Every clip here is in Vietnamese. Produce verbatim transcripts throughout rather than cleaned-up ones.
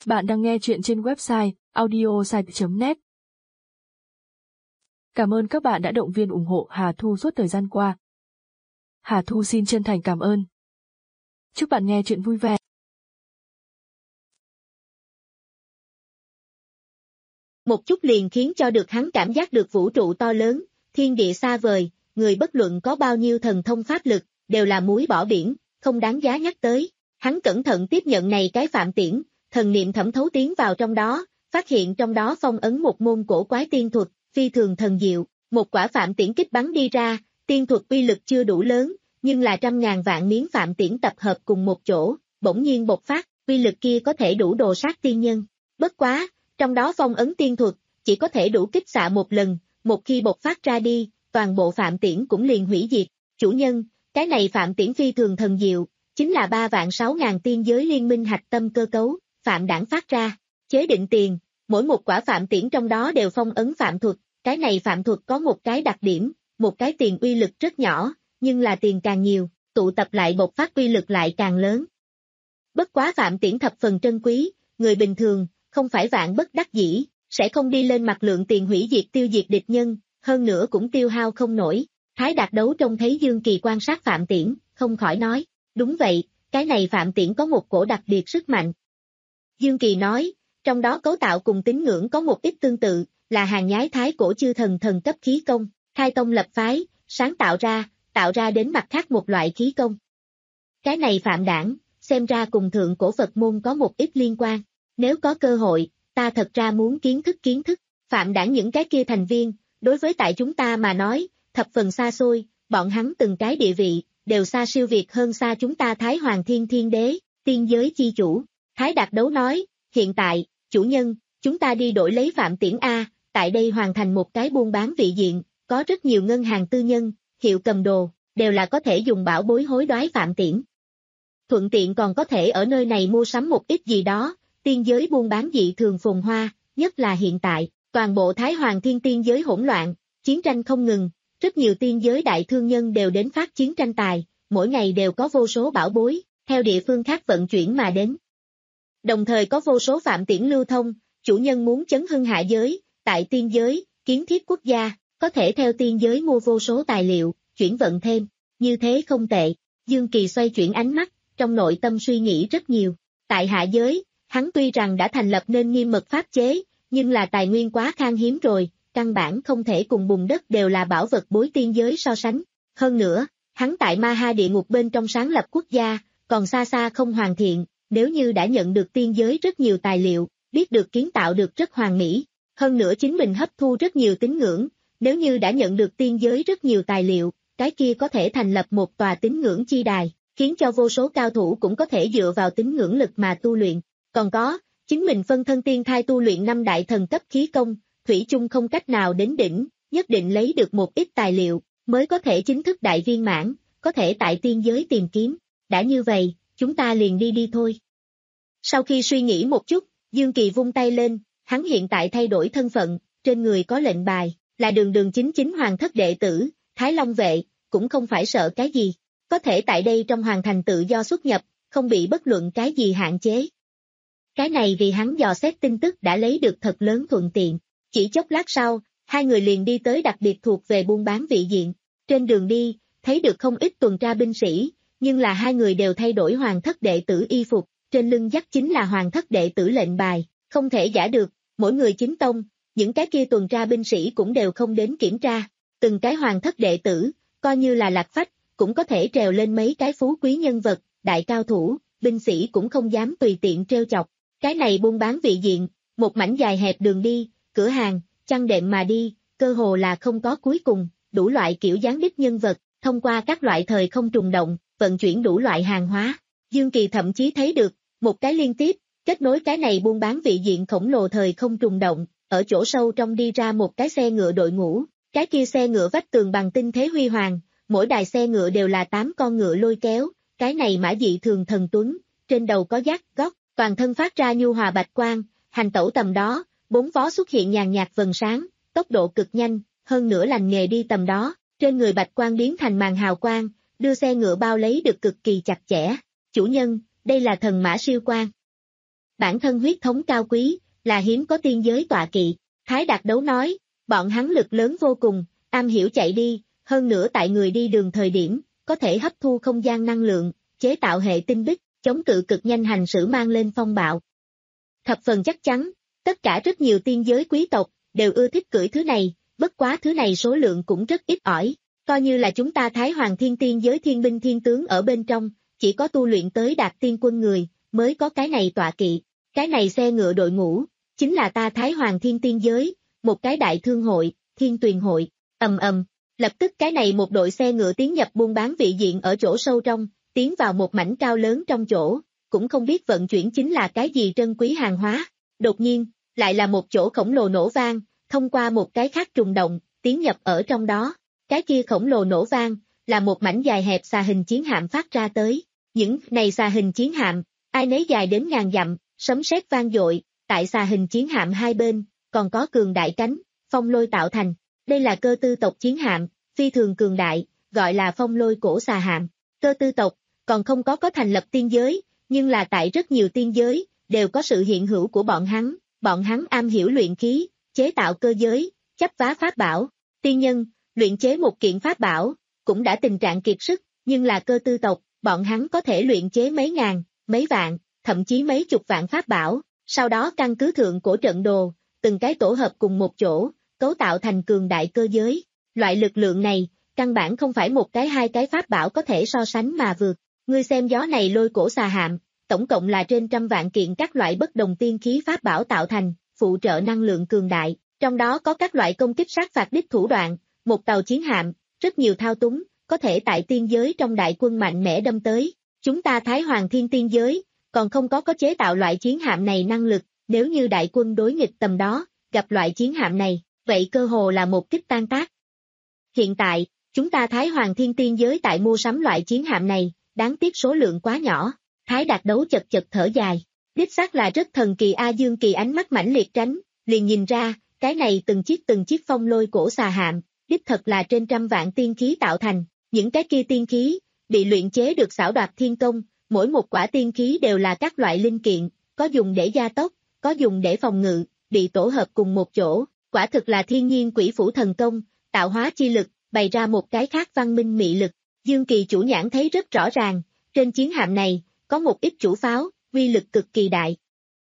Bạn đang nghe chuyện trên website audiosite chấm net. Cảm ơn các bạn đã động viên ủng hộ Hà Thu suốt thời gian qua. Hà Thu xin chân thành cảm ơn. Chúc bạn nghe chuyện vui vẻ. Một chút liền khiến cho được hắn cảm giác được vũ trụ to lớn, thiên địa xa vời, người bất luận có bao nhiêu thần thông pháp lực, đều là muối bỏ biển, không đáng giá nhắc tới. Hắn cẩn thận tiếp nhận này cái phạm tiễn, thần niệm thẩm thấu tiến vào trong đó, phát hiện trong đó phong ấn một môn cổ quái tiên thuật, phi thường thần diệu, một quả phạm tiễn kích bắn đi ra, tiên thuật uy lực chưa đủ lớn, nhưng là trăm ngàn vạn miếng phạm tiễn tập hợp cùng một chỗ, bỗng nhiên bộc phát, uy lực kia có thể đủ đồ sát tiên nhân. Bất quá, trong đó phong ấn tiên thuật, chỉ có thể đủ kích xạ một lần, một khi bộc phát ra đi, toàn bộ phạm tiễn cũng liền hủy diệt. Chủ nhân, cái này phạm tiễn phi thường thần diệu, chính là ba vạn sáu ngàn tiên giới liên minh hạch tâm cơ cấu, phạm đảng phát ra, chế định tiền, mỗi một quả phạm tiễn trong đó đều phong ấn phạm thuật, cái này phạm thuật có một cái đặc điểm, một cái tiền uy lực rất nhỏ, nhưng là tiền càng nhiều, tụ tập lại bộc phát uy lực lại càng lớn. Bất quá phạm tiễn thập phần trân quý, người bình thường, không phải vạn bất đắc dĩ, sẽ không đi lên mặt lượng tiền hủy diệt tiêu diệt địch nhân, hơn nữa cũng tiêu hao không nổi. Thái Đạt Đấu trông thấy Dương Kỳ quan sát phạm tiễn, không khỏi nói, đúng vậy, cái này phạm tiễn có một cổ đặc biệt sức mạnh. Dương Kỳ nói, trong đó cấu tạo cùng tín ngưỡng có một ít tương tự, là hàng nhái thái cổ chư thần thần cấp khí công, khai tông lập phái, sáng tạo ra, tạo ra đến mặt khác một loại khí công. Cái này phạm đảng, xem ra cùng thượng cổ Phật môn có một ít liên quan, nếu có cơ hội, ta thật ra muốn kiến thức kiến thức, phạm đảng những cái kia thành viên, đối với tại chúng ta mà nói, thập phần xa xôi, bọn hắn từng cái địa vị, đều xa siêu việt hơn xa chúng ta Thái Hoàng Thiên Thiên Đế, tiên giới chi chủ. Thái Đạt Đấu nói, hiện tại, chủ nhân, chúng ta đi đổi lấy phạm tiễn A, tại đây hoàn thành một cái buôn bán vị diện, có rất nhiều ngân hàng tư nhân, hiệu cầm đồ, đều là có thể dùng bảo bối hối đoái phạm tiễn. Thuận tiện còn có thể ở nơi này mua sắm một ít gì đó, tiên giới buôn bán dị thường phồn hoa, nhất là hiện tại, toàn bộ Thái Hoàng Thiên tiên giới hỗn loạn, chiến tranh không ngừng, rất nhiều tiên giới đại thương nhân đều đến phát chiến tranh tài, mỗi ngày đều có vô số bảo bối, theo địa phương khác vận chuyển mà đến. Đồng thời có vô số phạm tiễn lưu thông, chủ nhân muốn chấn hưng hạ giới, tại tiên giới, kiến thiết quốc gia, có thể theo tiên giới mua vô số tài liệu, chuyển vận thêm, như thế không tệ. Dương Kỳ xoay chuyển ánh mắt, trong nội tâm suy nghĩ rất nhiều. Tại hạ giới, hắn tuy rằng đã thành lập nên nghiêm mật pháp chế, nhưng là tài nguyên quá khan hiếm rồi, căn bản không thể cùng bùn đất đều là bảo vật bối tiên giới so sánh. Hơn nữa, hắn tại Ma Ha địa ngục bên trong sáng lập quốc gia, còn xa xa không hoàn thiện, nếu như đã nhận được tiên giới rất nhiều tài liệu, biết được kiến tạo được rất hoàn mỹ, hơn nữa chính mình hấp thu rất nhiều tín ngưỡng, nếu như đã nhận được tiên giới rất nhiều tài liệu, cái kia có thể thành lập một tòa tín ngưỡng chi đài, khiến cho vô số cao thủ cũng có thể dựa vào tín ngưỡng lực mà tu luyện. Còn có, chính mình phân thân tiên thai tu luyện năm đại thần cấp khí công, thủy chung không cách nào đến đỉnh, nhất định lấy được một ít tài liệu, mới có thể chính thức đại viên mãn, có thể tại tiên giới tìm kiếm. Đã như vậy, chúng ta liền đi đi thôi. Sau khi suy nghĩ một chút, Dương Kỳ vung tay lên, hắn hiện tại thay đổi thân phận, trên người có lệnh bài, là đường đường chính chính hoàng thất đệ tử, Thái Long vệ, cũng không phải sợ cái gì, có thể tại đây trong hoàng thành tự do xuất nhập, không bị bất luận cái gì hạn chế. Cái này vì hắn dò xét tin tức đã lấy được thật lớn thuận tiện, chỉ chốc lát sau, hai người liền đi tới đặc biệt thuộc về buôn bán vị diện, trên đường đi, thấy được không ít tuần tra binh sĩ, nhưng là hai người đều thay đổi hoàng thất đệ tử y phục, trên lưng dắt chính là hoàng thất đệ tử lệnh bài, không thể giả được, mỗi người chính tông, những cái kia tuần tra binh sĩ cũng đều không đến kiểm tra, từng cái hoàng thất đệ tử, coi như là lạc phách, cũng có thể trèo lên mấy cái phú quý nhân vật, đại cao thủ, binh sĩ cũng không dám tùy tiện trêu chọc. Cái này buôn bán vị diện, một mảnh dài hẹp đường đi, cửa hàng, chăn đệm mà đi, cơ hồ là không có cuối cùng, đủ loại kiểu dáng đích nhân vật, thông qua các loại thời không trùng động, vận chuyển đủ loại hàng hóa. Dương Kỳ thậm chí thấy được, một cái liên tiếp, kết nối cái này buôn bán vị diện khổng lồ thời không trùng động, ở chỗ sâu trong đi ra một cái xe ngựa đội ngũ, cái kia xe ngựa vách tường bằng tinh thế huy hoàng, mỗi đài xe ngựa đều là tám con ngựa lôi kéo, cái này mã dị thường thần tuấn, trên đầu có giác, góc, toàn thân phát ra nhu hòa bạch quang, hành tẩu tầm đó, bốn vó xuất hiện nhàn nhạt vầng sáng, tốc độ cực nhanh, hơn nữa lành nghề đi tầm đó, trên người bạch quang biến thành màn hào quang, đưa xe ngựa bao lấy được cực kỳ chặt chẽ. Chủ nhân, đây là thần mã siêu quang. bản thân huyết thống cao quý, là hiếm có tiên giới tọa kỵ. Thái Đạt Đấu nói, bọn hắn lực lớn vô cùng, am hiểu chạy đi, hơn nữa tại người đi đường thời điểm, có thể hấp thu không gian năng lượng, chế tạo hệ tinh bích, chống cự cực nhanh hành xử mang lên phong bạo. Thập phần chắc chắn, tất cả rất nhiều tiên giới quý tộc, đều ưa thích cưỡi thứ này, bất quá thứ này số lượng cũng rất ít ỏi, coi như là chúng ta Thái Hoàng Thiên tiên giới thiên binh thiên tướng ở bên trong, chỉ có tu luyện tới đạt tiên quân người, mới có cái này tọa kỵ, cái này xe ngựa đội ngũ, chính là ta Thái Hoàng Thiên tiên giới, một cái đại thương hội, thiên tuyền hội, ầm ầm, lập tức cái này một đội xe ngựa tiến nhập buôn bán vị diện ở chỗ sâu trong, tiến vào một mảnh cao lớn trong chỗ, cũng không biết vận chuyển chính là cái gì trân quý hàng hóa, đột nhiên, lại là một chỗ khổng lồ nổ vang, thông qua một cái khác trùng động, tiến nhập ở trong đó, cái kia khổng lồ nổ vang, là một mảnh dài hẹp xà hình chiến hạm phát ra tới, những này xà hình chiến hạm, ai nấy dài đến ngàn dặm, sấm sét vang dội, tại xà hình chiến hạm hai bên, còn có cường đại cánh, phong lôi tạo thành, đây là cơ tư tộc chiến hạm, phi thường cường đại, gọi là phong lôi cổ xà hạm, cơ tư tộc, còn không có có thành lập tiên giới, nhưng là tại rất nhiều tiên giới, đều có sự hiện hữu của bọn hắn, bọn hắn am hiểu luyện khí, chế tạo cơ giới, chấp vá pháp bảo, tiên nhân, luyện chế một kiện pháp bảo, cũng đã tình trạng kiệt sức, nhưng là cơ tư tộc, bọn hắn có thể luyện chế mấy ngàn, mấy vạn, thậm chí mấy chục vạn pháp bảo, sau đó căn cứ thượng cổ trận đồ, từng cái tổ hợp cùng một chỗ, cấu tạo thành cường đại cơ giới, loại lực lượng này, căn bản không phải một cái hai cái pháp bảo có thể so sánh mà vượt, ngươi xem gió này lôi cổ xà hạm, tổng cộng là trên trăm vạn kiện các loại bất đồng tiên khí pháp bảo tạo thành, phụ trợ năng lượng cường đại, trong đó có các loại công kích sát phạt đích thủ đoạn, một tàu chiến hạm, rất nhiều thao túng, có thể tại tiên giới trong đại quân mạnh mẽ đâm tới, chúng ta Thái Hoàng Thiên tiên giới, còn không có có chế tạo loại chiến hạm này năng lực, nếu như đại quân đối nghịch tầm đó, gặp loại chiến hạm này, vậy cơ hồ là một kích tan tác. Hiện tại, chúng ta Thái Hoàng Thiên tiên giới tại mua sắm loại chiến hạm này, đáng tiếc số lượng quá nhỏ, Thái Đạt Đấu chật chật thở dài, đích xác là rất thần kỳ. A Dương Kỳ ánh mắt mãnh liệt tránh, liền nhìn ra, cái này từng chiếc từng chiếc phong lôi cổ xà hạm, đích thật là trên trăm vạn tiên khí tạo thành, những cái kia tiên khí, bị luyện chế được xảo đoạt thiên công, mỗi một quả tiên khí đều là các loại linh kiện, có dùng để gia tốc, có dùng để phòng ngự, bị tổ hợp cùng một chỗ, quả thực là thiên nhiên quỷ phủ thần công, tạo hóa chi lực, bày ra một cái khác văn minh mị lực. Dương Kỳ chủ nhãn thấy rất rõ ràng, trên chiến hạm này, có một ít chủ pháo, uy lực cực kỳ đại.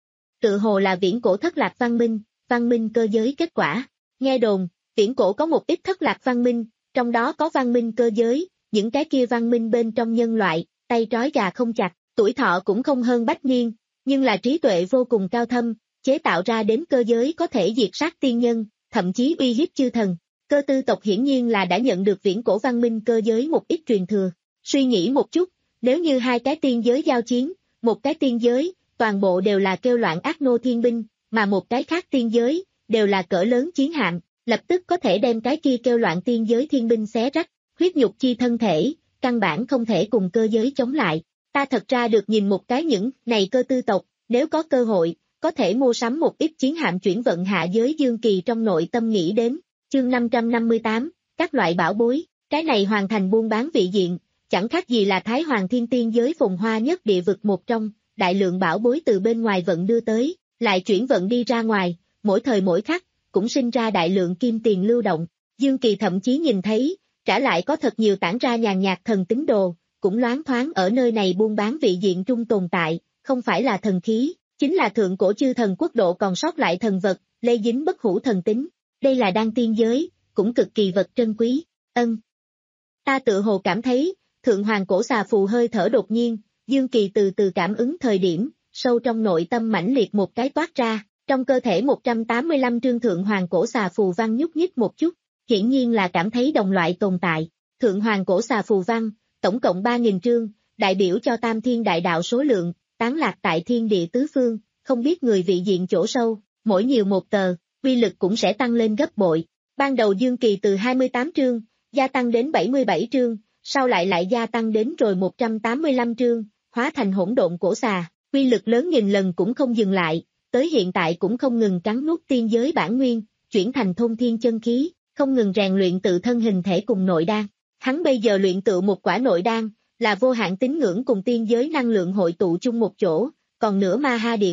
Tự hồ là viễn cổ thất lạc văn minh, văn minh cơ giới kết quả. Nghe đồn, viễn cổ có một ít thất lạc văn minh, trong đó có văn minh cơ giới, những cái kia văn minh bên trong nhân loại, tay trói gà không chặt, tuổi thọ cũng không hơn bách niên, nhưng là trí tuệ vô cùng cao thâm, chế tạo ra đến cơ giới có thể diệt sát tiên nhân, thậm chí uy hiếp chư thần. Cơ tư tộc hiển nhiên là đã nhận được viễn cổ văn minh cơ giới một ít truyền thừa. Suy nghĩ một chút, nếu như hai cái tiên giới giao chiến, một cái tiên giới, toàn bộ đều là kêu loạn ác nô thiên binh, mà một cái khác tiên giới, đều là cỡ lớn chiến hạm, lập tức có thể đem cái kia kêu loạn tiên giới thiên binh xé rách, huyết nhục chi thân thể, căn bản không thể cùng cơ giới chống lại. Ta thật ra được nhìn một cái những này cơ tư tộc, nếu có cơ hội, có thể mua sắm một ít chiến hạm chuyển vận hạ giới. Dương Kỳ trong nội tâm nghĩ đến, chương năm trăm năm mươi tám, các loại bảo bối, cái này hoàn thành buôn bán vị diện, chẳng khác gì là Thái Hoàng Thiên tiên giới phồn hoa nhất địa vực một trong, đại lượng bảo bối từ bên ngoài vận đưa tới, lại chuyển vận đi ra ngoài, mỗi thời mỗi khắc, cũng sinh ra đại lượng kim tiền lưu động. Dương Kỳ thậm chí nhìn thấy, trả lại có thật nhiều tản ra nhàn nhạt thần tính đồ, cũng loáng thoáng ở nơi này buôn bán vị diện trung tồn tại, không phải là thần khí, chính là thượng cổ chư thần quốc độ còn sót lại thần vật, lây dính bất hủ thần tính. Đây là đan tiên giới, cũng cực kỳ vật trân quý. Ân. Ta tự hồ cảm thấy, thượng hoàng cổ xà phù hơi thở đột nhiên, Dương Kỳ từ từ cảm ứng thời điểm, sâu trong nội tâm mãnh liệt một cái toát ra, trong cơ thể một trăm tám mươi lăm trương thượng hoàng cổ xà phù văn nhúc nhích một chút, hiển nhiên là cảm thấy đồng loại tồn tại. Thượng hoàng cổ xà phù văn, tổng cộng ba nghìn trương, đại biểu cho tam thiên đại đạo số lượng, tán lạc tại thiên địa tứ phương, không biết người vị diện chỗ sâu, mỗi nhiều một tờ, uy lực cũng sẽ tăng lên gấp bội. Ban đầu Dương Kỳ từ hai mươi tám trương, gia tăng đến bảy mươi bảy trương, sau lại lại gia tăng đến rồi một trăm tám mươi lăm trương, hóa thành hỗn độn cổ xà, uy lực lớn nghìn lần cũng không dừng lại, tới hiện tại cũng không ngừng cắn nuốt tiên giới bản nguyên, chuyển thành thôn thiên chân khí, không ngừng rèn luyện tự thân hình thể cùng nội đan. Hắn bây giờ luyện tự một quả nội đan, là vô hạn tín ngưỡng cùng tiên giới năng lượng hội tụ chung một chỗ, còn nữa ma ha địa ngục,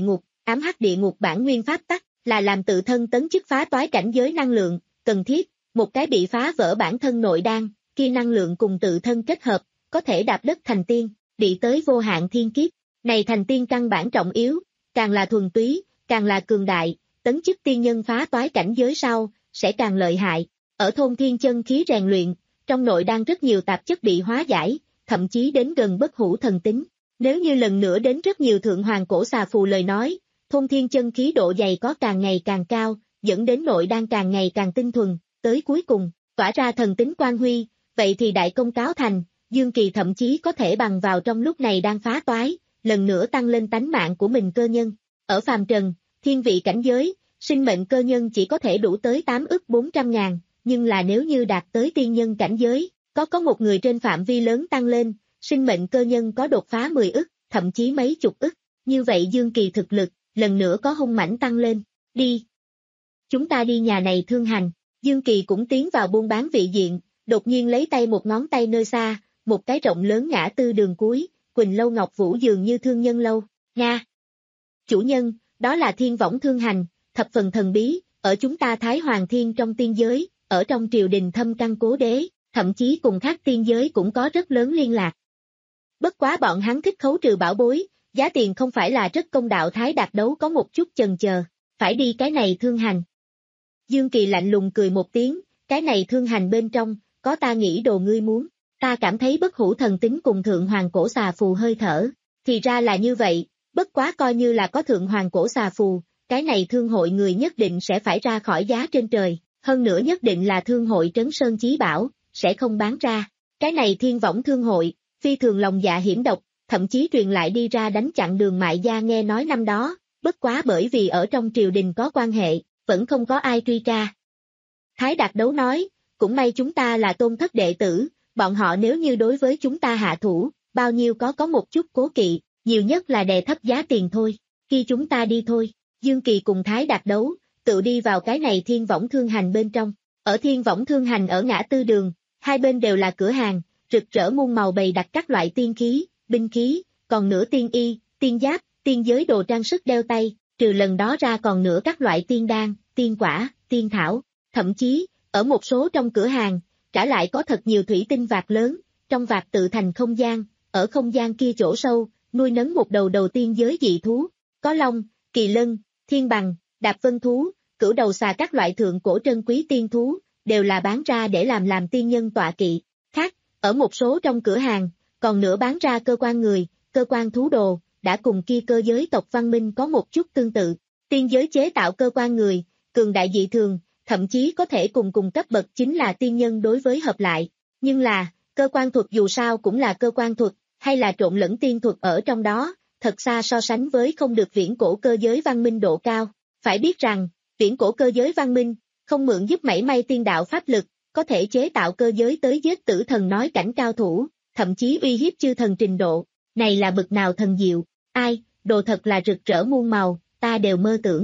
ám hắc địa ngục bản nguyên pháp tắc, là làm tự thân tấn chức phá toái cảnh giới năng lượng, cần thiết, một cái bị phá vỡ bản thân nội đan, khi năng lượng cùng tự thân kết hợp, có thể đạp đất thành tiên, đi tới vô hạn thiên kiếp. Này thành tiên căn bản trọng yếu, càng là thuần túy, càng là cường đại, tấn chức tiên nhân phá toái cảnh giới sau, sẽ càng lợi hại. Ở thôn thiên chân khí rèn luyện, trong nội đan rất nhiều tạp chất bị hóa giải, thậm chí đến gần bất hủ thần tính. Nếu như lần nữa đến rất nhiều thượng hoàng cổ xà phù lời nói, thôn thiên chân khí độ dày có càng ngày càng cao, dẫn đến nội đan càng ngày càng tinh thuần, tới cuối cùng, tỏa ra thần tính quang huy, vậy thì đại công cáo thành, Dương Kỳ thậm chí có thể bằng vào trong lúc này đang phá toái, lần nữa tăng lên tánh mạng của mình cơ nhân. Ở phàm trần, thiên vị cảnh giới, sinh mệnh cơ nhân chỉ có thể đủ tới tám ức bốn trăm ngàn, nhưng là nếu như đạt tới tiên nhân cảnh giới, có có một người trên phạm vi lớn tăng lên, sinh mệnh cơ nhân có đột phá mười ức, thậm chí mấy chục ức, như vậy Dương Kỳ thực lực, lần nữa có hung mãnh tăng lên, đi. Chúng ta đi nhà này thương hành, Dương Kỳ cũng tiến vào buôn bán vị diện, đột nhiên lấy tay một ngón tay nơi xa, một cái rộng lớn ngã tư đường cuối, Quỳnh Lâu Ngọc Vũ dường như thương nhân lâu, nha. Chủ nhân, đó là thiên võng thương hành, thập phần thần bí, ở chúng ta Thái Hoàng Thiên trong tiên giới, ở trong triều đình thâm căn cố đế, thậm chí cùng khác tiên giới cũng có rất lớn liên lạc. Bất quá bọn hắn thích khấu trừ bảo bối, giá tiền không phải là rất công đạo. Thái Đạt Đấu có một chút chần chờ, phải đi cái này thương hành. Dương Kỳ lạnh lùng cười một tiếng, cái này thương hành bên trong, có ta nghĩ đồ ngươi muốn, ta cảm thấy bất hủ thần tính cùng thượng hoàng cổ xà phù hơi thở, thì ra là như vậy, bất quá coi như là có thượng hoàng cổ xà phù, cái này thương hội người nhất định sẽ phải ra khỏi giá trên trời, hơn nữa nhất định là thương hội Trấn Sơn Chí Bảo, sẽ không bán ra. Cái này thiên võng thương hội, phi thường lòng dạ hiểm độc, thậm chí truyền lại đi ra đánh chặn Đường Mại Gia nghe nói năm đó, bất quá bởi vì ở trong triều đình có quan hệ, vẫn không có ai truy tra. Thái Đạt Đấu nói, cũng may chúng ta là tôn thất đệ tử, bọn họ nếu như đối với chúng ta hạ thủ, bao nhiêu có có một chút cố kỵ, nhiều nhất là đè thấp giá tiền thôi, khi chúng ta đi thôi. Dương Kỳ cùng Thái Đạt Đấu, tự đi vào cái này thiên võng thương hành bên trong. Ở thiên võng thương hành ở ngã tư đường, hai bên đều là cửa hàng, rực rỡ muôn màu bày đặt các loại tiên khí, binh khí, còn nữa tiên y, tiên giáp, tiên giới đồ trang sức đeo tay, trừ lần đó ra còn nữa các loại tiên đan, tiên quả, tiên thảo, thậm chí, ở một số trong cửa hàng, trả lại có thật nhiều thủy tinh vạc lớn, trong vạc tự thành không gian, ở không gian kia chỗ sâu, nuôi nấng một đầu đầu tiên giới dị thú, có long, kỳ lân, thiên bằng, đạp vân thú, cửu đầu xà các loại thượng cổ trân quý tiên thú, đều là bán ra để làm làm tiên nhân tọa kỵ. Khác, ở một số trong cửa hàng, còn nữa bán ra cơ quan người, cơ quan thú đồ, đã cùng kia cơ giới tộc văn minh có một chút tương tự. Tiên giới chế tạo cơ quan người, cường đại dị thường, thậm chí có thể cùng cùng cấp bậc chính là tiên nhân đối với hợp lại. Nhưng là, cơ quan thuật dù sao cũng là cơ quan thuật, hay là trộn lẫn tiên thuật ở trong đó, thật xa so sánh với không được viễn cổ cơ giới văn minh độ cao. Phải biết rằng, viễn cổ cơ giới văn minh, không mượn giúp mảy may tiên đạo pháp lực, có thể chế tạo cơ giới tới giết tử thần nói cảnh cao thủ, thậm chí uy hiếp chư thần trình độ, này là bực nào thần diệu, ai, đồ thật là rực rỡ muôn màu, ta đều mơ tưởng.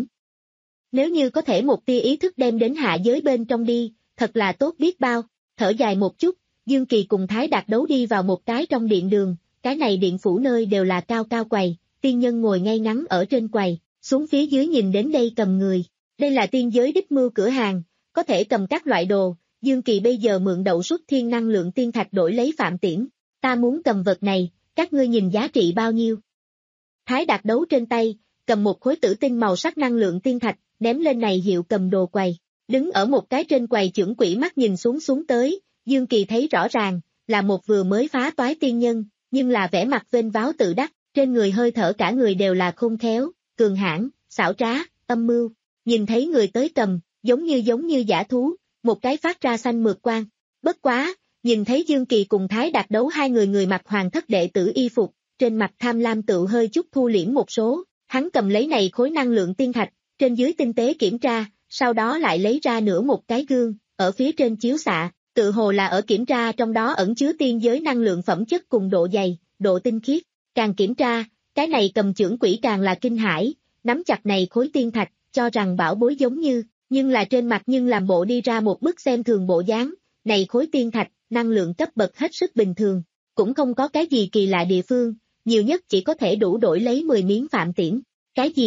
Nếu như có thể một tia ý thức đem đến hạ giới bên trong đi, thật là tốt biết bao, thở dài một chút, Dương Kỳ cùng Thái Đạt Đấu đi vào một cái trong điện đường, cái này điện phủ nơi đều là cao cao quầy, tiên nhân ngồi ngay ngắn ở trên quầy, xuống phía dưới nhìn đến đây cầm người. Đây là tiên giới đích mưu cửa hàng, có thể cầm các loại đồ, Dương Kỳ bây giờ mượn đậu xuất thiên năng lượng tiên thạch đổi lấy Phạm Tiễn, ta muốn cầm vật này, các ngươi nhìn giá trị bao nhiêu. Thái Đạt Đấu trên tay, cầm một khối tử tinh màu sắc năng lượng tiên thạch, ném lên này hiệu cầm đồ quầy, đứng ở một cái trên quầy chưởng quỷ mắt nhìn xuống xuống tới, Dương Kỳ thấy rõ ràng, là một vừa mới phá toái tiên nhân, nhưng là vẻ mặt vênh váo tự đắc, trên người hơi thở cả người đều là khôn khéo, cường hãn, xảo trá, âm mưu. Nhìn thấy người tới cầm, giống như giống như giả thú, một cái phát ra xanh mượt quang. Bất quá, nhìn thấy Dương Kỳ cùng Thái Đạt Đấu hai người người mặc hoàng thất đệ tử y phục, trên mặt tham lam tự hơi chút thu liễm một số, hắn cầm lấy này khối năng lượng tiên thạch, trên dưới tinh tế kiểm tra, sau đó lại lấy ra nửa một cái gương, ở phía trên chiếu xạ, tự hồ là ở kiểm tra trong đó ẩn chứa tiên giới năng lượng phẩm chất cùng độ dày, độ tinh khiết. Càng kiểm tra, cái này cầm chưởng quỷ càng là kinh hãi, nắm chặt này khối tiên thạch, cho rằng bảo bối giống như, nhưng là trên mặt nhưng làm bộ đi ra một bức xem thường bộ dáng, này khối tiên thạch, năng lượng cấp bậc hết sức bình thường, cũng không có cái gì kỳ lạ địa phương, nhiều nhất chỉ có thể đủ đổi lấy mười miếng Phạm Tiễn. Cái gì?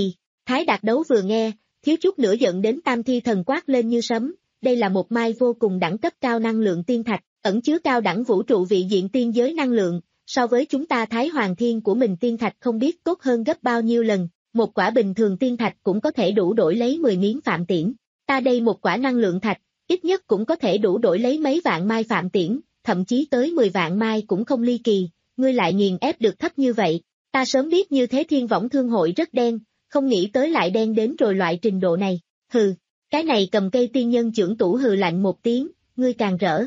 Thái Đạt Đấu vừa nghe, thiếu chút nữa giận đến tam thi thần quát lên như sấm, đây là một mai vô cùng đẳng cấp cao năng lượng tiên thạch, ẩn chứa cao đẳng vũ trụ vị diện tiên giới năng lượng, so với chúng ta Thái Hoàng Thiên của mình tiên thạch không biết tốt hơn gấp bao nhiêu lần, một quả bình thường tiên thạch cũng có thể đủ đổi lấy mười miếng phạm tiễn, ta đây một quả năng lượng thạch, ít nhất cũng có thể đủ đổi lấy mấy vạn mai phạm tiễn, thậm chí tới mười vạn mai cũng không ly kỳ, ngươi lại nghiền ép được thấp như vậy, ta sớm biết như thế Thiên Võng Thương Hội rất đen, không nghĩ tới lại đen đến rồi loại trình độ này, hừ, cái này cầm cây tiên nhân trưởng tủ hừ lạnh một tiếng, ngươi càng rỡ.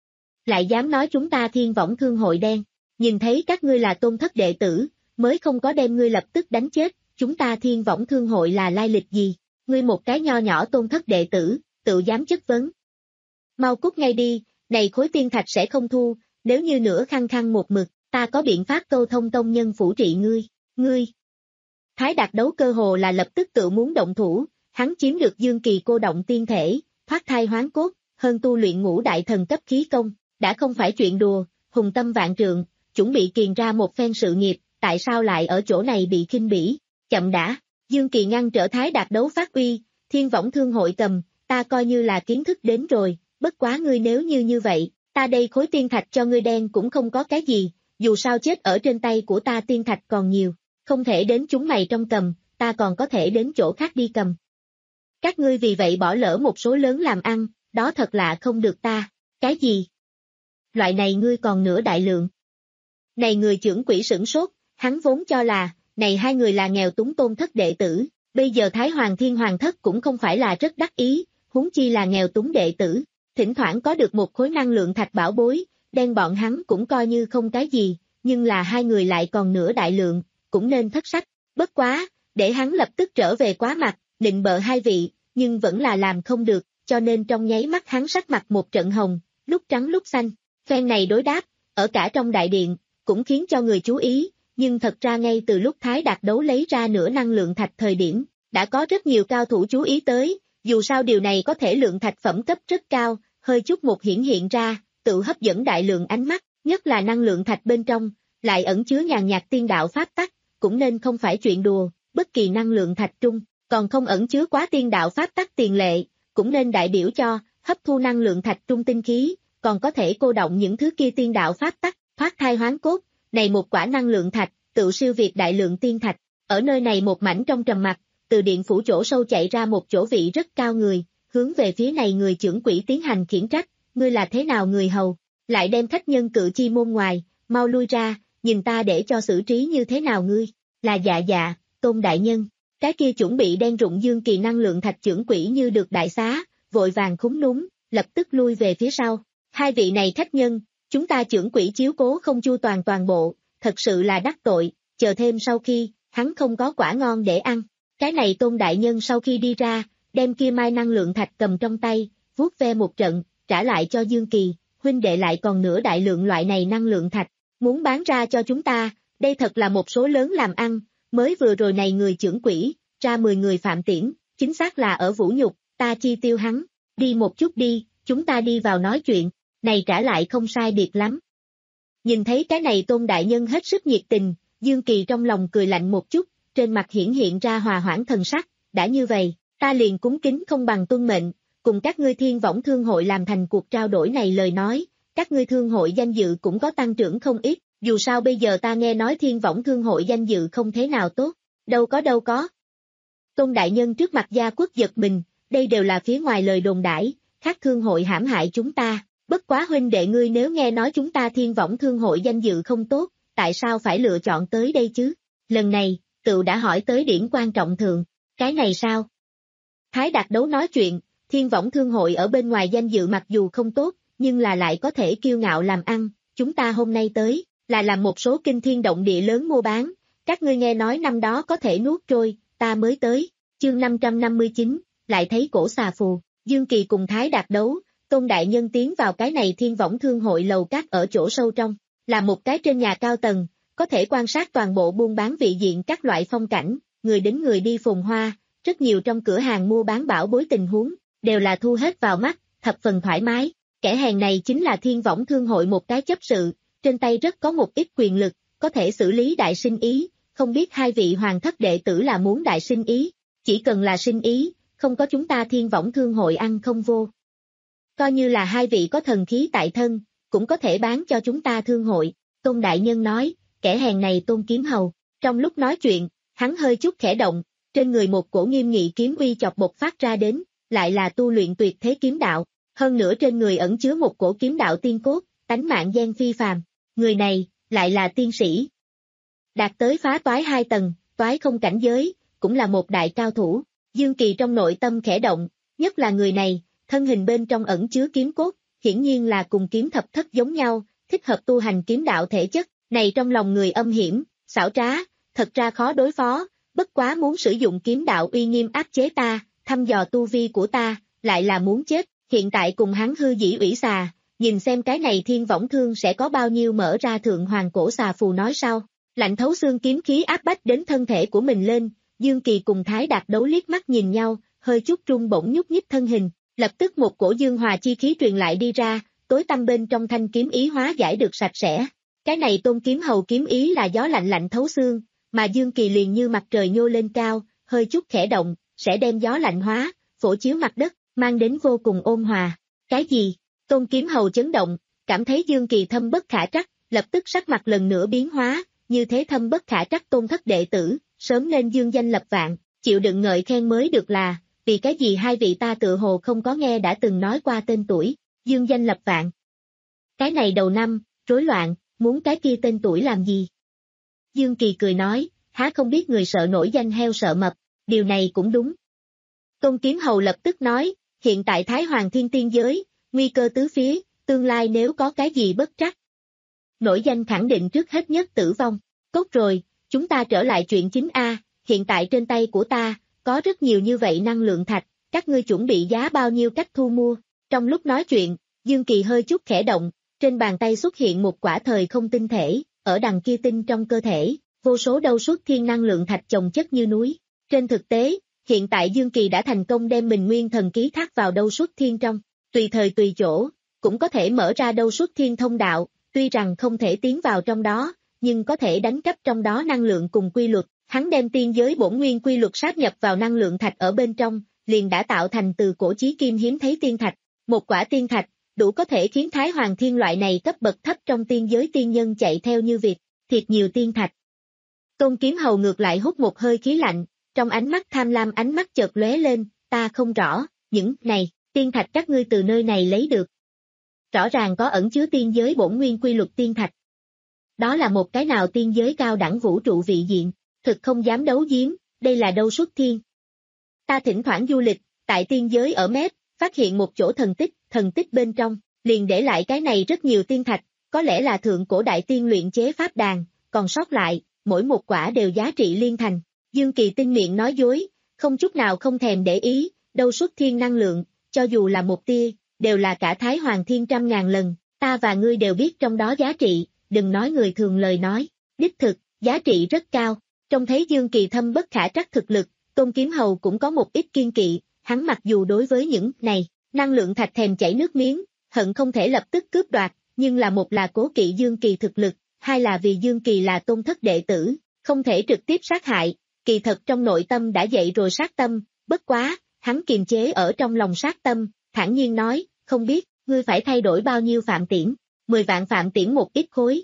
Lại dám nói chúng ta Thiên Võng Thương Hội đen, nhìn thấy các ngươi là tôn thất đệ tử, mới không có đem ngươi lập tức đánh chết, chúng ta Thiên Võng Thương Hội là lai lịch gì, ngươi một cái nho nhỏ tôn thất đệ tử, tự dám chất vấn. Mau cút ngay đi, này khối tiên thạch sẽ không thu, nếu như nữa khăng khăng một mực, ta có biện pháp câu thông tông nhân phủ trị ngươi, ngươi. Thái Đạt Đấu cơ hồ là lập tức tự muốn động thủ, hắn chiếm được Dương Kỳ cô động tiên thể, thoát thai hoán cốt, hơn tu luyện ngũ đại thần cấp khí công, đã không phải chuyện đùa, hùng tâm vạn trượng, chuẩn bị kiền ra một phen sự nghiệp, tại sao lại ở chỗ này bị khinh bỉ, chậm đã, Dương Kỳ ngăn trở Thái Đạt Đấu phát uy, Thiên Võng Thương Hội cầm, ta coi như là kiến thức đến rồi, bất quá ngươi nếu như như vậy, ta đây khối tiên thạch cho ngươi đen cũng không có cái gì, dù sao chết ở trên tay của ta tiên thạch còn nhiều, không thể đến chúng mày trong cầm, ta còn có thể đến chỗ khác đi cầm. Các ngươi vì vậy bỏ lỡ một số lớn làm ăn, đó thật lạ không được ta, cái gì? Loại này ngươi còn nửa đại lượng. Này người trưởng quỹ sửng sốt, hắn vốn cho là, này hai người là nghèo túng tôn thất đệ tử, bây giờ Thái Hoàng Thiên Hoàng thất cũng không phải là rất đắc ý, huống chi là nghèo túng đệ tử, thỉnh thoảng có được một khối năng lượng thạch bảo bối, đen bọn hắn cũng coi như không cái gì, nhưng là hai người lại còn nửa đại lượng, cũng nên thất sách, bất quá, để hắn lập tức trở về quá mặt, định bợ hai vị, nhưng vẫn là làm không được, cho nên trong nháy mắt hắn sắc mặt một trận hồng, lúc trắng lúc xanh, phen này đối đáp, ở cả trong đại điện, cũng khiến cho người chú ý, nhưng thật ra ngay từ lúc Thái Đạt Đấu lấy ra nửa năng lượng thạch thời điểm, đã có rất nhiều cao thủ chú ý tới, dù sao điều này có thể lượng thạch phẩm cấp rất cao, hơi chút một hiển hiện ra, tự hấp dẫn đại lượng ánh mắt, nhất là năng lượng thạch bên trong, lại ẩn chứa nhàn nhạt tiên đạo pháp tắc, cũng nên không phải chuyện đùa, bất kỳ năng lượng thạch trung, còn không ẩn chứa quá tiên đạo pháp tắc tiền lệ, cũng nên đại biểu cho, hấp thu năng lượng thạch trung tinh khí, còn có thể cô động những thứ kia tiên đạo pháp tắc, thoát thai hoán cốt, này một quả năng lượng thạch, tự siêu việt đại lượng tiên thạch, ở nơi này một mảnh trong trầm mặc, từ điện phủ chỗ sâu chạy ra một chỗ vị rất cao người, hướng về phía này người trưởng quỹ tiến hành khiển trách, ngươi là thế nào người hầu, lại đem khách nhân cự chi môn ngoài, mau lui ra, nhìn ta để cho xử trí như thế nào ngươi, là dạ dạ, Tôn đại nhân, cái kia chuẩn bị đen rụng Dương Kỳ năng lượng thạch trưởng quỹ như được đại xá, vội vàng khúm núm, lập tức lui về phía sau, hai vị này khách nhân, chúng ta trưởng quỹ chiếu cố không chu toàn toàn bộ, thật sự là đắc tội, chờ thêm sau khi, hắn không có quả ngon để ăn, cái này Tôn đại nhân sau khi đi ra, đem kia mai năng lượng thạch cầm trong tay, vuốt ve một trận, trả lại cho Dương Kỳ, huynh đệ lại còn nửa đại lượng loại này năng lượng thạch, muốn bán ra cho chúng ta, đây thật là một số lớn làm ăn, mới vừa rồi này người trưởng quỹ, ra mười người phạm tiễn, chính xác là ở vũ nhục, ta chi tiêu hắn, đi một chút đi, chúng ta đi vào nói chuyện, này trả lại không sai biệt lắm. Nhìn thấy cái này Tôn đại nhân hết sức nhiệt tình, Dương Kỳ trong lòng cười lạnh một chút, trên mặt hiển hiện ra hòa hoãn thần sắc, đã như vậy, ta liền cúng kính không bằng tuân mệnh, cùng các ngươi Thiên Võng Thương Hội làm thành cuộc trao đổi này lời nói, các ngươi thương hội danh dự cũng có tăng trưởng không ít, dù sao bây giờ ta nghe nói Thiên Võng Thương Hội danh dự không thế nào tốt, đâu có đâu có. Tôn đại nhân trước mặt gia quốc giật mình, đây đều là phía ngoài lời đồn đãi, khác thương hội hãm hại chúng ta, bất quá huynh đệ ngươi nếu nghe nói chúng ta Thiên Võng Thương Hội danh dự không tốt, tại sao phải lựa chọn tới đây chứ? Lần này, tự đã hỏi tới điểm quan trọng thượng, cái này sao? Thái Đạt Đấu nói chuyện, Thiên Võng Thương Hội ở bên ngoài danh dự mặc dù không tốt, nhưng là lại có thể kiêu ngạo làm ăn, chúng ta hôm nay tới, là làm một số kinh thiên động địa lớn mua bán, các ngươi nghe nói năm đó có thể nuốt trôi, ta mới tới, chương năm trăm năm mươi chín, lại thấy cổ xà phù, Dương Kỳ cùng Thái Đạt Đấu, Tôn đại nhân tiến vào cái này Thiên Võng Thương Hội lầu các ở chỗ sâu trong, là một cái trên nhà cao tầng, có thể quan sát toàn bộ buôn bán vị diện các loại phong cảnh, người đến người đi phồn hoa, rất nhiều trong cửa hàng mua bán bảo bối tình huống, đều là thu hết vào mắt, thập phần thoải mái, kẻ hèn này chính là Thiên Võng Thương Hội một cái chấp sự, trên tay rất có một ít quyền lực, có thể xử lý đại sinh ý, không biết hai vị hoàng thất đệ tử là muốn đại sinh ý, chỉ cần là sinh ý, không có chúng ta Thiên Võng Thương hội ăn không vô. Coi như là hai vị có thần khí tại thân, cũng có thể bán cho chúng ta thương hội, Tôn Đại Nhân nói, kẻ hèn này Tôn Kiếm Hầu. Trong lúc nói chuyện, hắn hơi chút khẽ động, trên người một cổ nghiêm nghị kiếm uy chọc bộc phát ra đến, lại là tu luyện tuyệt thế kiếm đạo, hơn nữa trên người ẩn chứa một cổ kiếm đạo tiên cốt, tánh mạng gian phi phàm, người này, lại là tiên sĩ. Đạt tới phá toái hai tầng, toái không cảnh giới, cũng là một đại cao thủ, Dương Kỳ trong nội tâm khẽ động, nhất là người này, thân hình bên trong ẩn chứa kiếm cốt, hiển nhiên là cùng kiếm thập thất giống nhau, thích hợp tu hành kiếm đạo thể chất, này trong lòng người âm hiểm, xảo trá, thật ra khó đối phó, bất quá muốn sử dụng kiếm đạo uy nghiêm áp chế ta, thăm dò tu vi của ta, lại là muốn chết, hiện tại cùng hắn hư dĩ ủy xà, nhìn xem cái này Thiên Võng Thương sẽ có bao nhiêu mở ra thượng hoàng cổ xà phù nói sau, lạnh thấu xương kiếm khí áp bách đến thân thể của mình lên, Dương Kỳ cùng Thái Đạt đấu liếc mắt nhìn nhau, hơi chút rung bỗng nhúc nhích thân hình, lập tức một cổ dương hòa chi khí truyền lại đi ra, tối tăm bên trong thanh kiếm ý hóa giải được sạch sẽ. Cái này Tôn Kiếm Hầu kiếm ý là gió lạnh lạnh thấu xương, mà Dương Kỳ liền như mặt trời nhô lên cao, hơi chút khẽ động, sẽ đem gió lạnh hóa, phổ chiếu mặt đất, mang đến vô cùng ôn hòa. Cái gì? Tôn Kiếm Hầu chấn động, cảm thấy Dương Kỳ thâm bất khả trắc, lập tức sắc mặt lần nữa biến hóa, như thế thâm bất khả trắc tôn thất đệ tử, sớm nên dương danh lập vạn, chịu đựng ngợi khen mới được là, vì cái gì hai vị ta tự hồ không có nghe đã từng nói qua tên tuổi, dương danh lập vạn. Cái này đầu năm, rối loạn, muốn cái kia tên tuổi làm gì? Dương Kỳ cười nói, há không biết người sợ nổi danh heo sợ mập, điều này cũng đúng. Tôn Kiếm Hầu lập tức nói, hiện tại Thái Hoàng Thiên Tiên giới, nguy cơ tứ phía, tương lai nếu có cái gì bất trắc. Nổi danh khẳng định trước hết nhất tử vong, cốt rồi, chúng ta trở lại chuyện chính A, hiện tại trên tay của ta, có rất nhiều như vậy năng lượng thạch, các ngươi chuẩn bị giá bao nhiêu cách thu mua. Trong lúc nói chuyện, Dương Kỳ hơi chút khẽ động, trên bàn tay xuất hiện một quả thời không tinh thể, ở đằng kia tinh trong cơ thể, vô số đâu suốt thiên năng lượng thạch chồng chất như núi. Trên thực tế, hiện tại Dương Kỳ đã thành công đem mình nguyên thần ký thác vào đâu suốt thiên trong, tùy thời tùy chỗ, cũng có thể mở ra đâu suốt thiên thông đạo, tuy rằng không thể tiến vào trong đó, nhưng có thể đánh cắp trong đó năng lượng cùng quy luật. Hắn đem tiên giới bổn nguyên quy luật sáp nhập vào năng lượng thạch ở bên trong, liền đã tạo thành từ cổ chí kim hiếm thấy tiên thạch. Một quả tiên thạch, đủ có thể khiến Thái Hoàng Thiên loại này cấp bậc thấp trong tiên giới tiên nhân chạy theo như vịt, thiệt nhiều tiên thạch. Tôn Kiếm Hầu ngược lại hút một hơi khí lạnh, trong ánh mắt tham lam ánh mắt chợt lóe lên, ta không rõ, những này, tiên thạch các ngươi từ nơi này lấy được. Rõ ràng có ẩn chứa tiên giới bổn nguyên quy luật tiên thạch. Đó là một cái nào tiên giới cao đẳng vũ trụ vị diện, thực không dám đấu giếm, đây là đâu xuất thiên. Ta thỉnh thoảng du lịch, tại tiên giới ở mép, phát hiện một chỗ thần tích, thần tích bên trong, liền để lại cái này rất nhiều tiên thạch, có lẽ là thượng cổ đại tiên luyện chế pháp đàn, còn sót lại, mỗi một quả đều giá trị liên thành. Dương Kỳ tinh miệng nói dối, không chút nào không thèm để ý, đâu xuất thiên năng lượng, cho dù là một tia, đều là cả Thái Hoàng Thiên trăm ngàn lần, ta và ngươi đều biết trong đó giá trị, đừng nói người thường lời nói, đích thực, giá trị rất cao. Trông thấy Dương Kỳ thâm bất khả trắc thực lực, Tôn Kiếm Hầu cũng có một ít kiên kỵ, hắn mặc dù đối với những này, năng lượng thạch thèm chảy nước miếng, hận không thể lập tức cướp đoạt, nhưng là một là cố kỵ Dương Kỳ thực lực, hai là vì Dương Kỳ là tôn thất đệ tử, không thể trực tiếp sát hại, kỳ thật trong nội tâm đã dậy rồi sát tâm, bất quá, hắn kiềm chế ở trong lòng sát tâm, thản nhiên nói, không biết, ngươi phải thay đổi bao nhiêu phạm tiễn, mười vạn phạm tiễn một ít khối.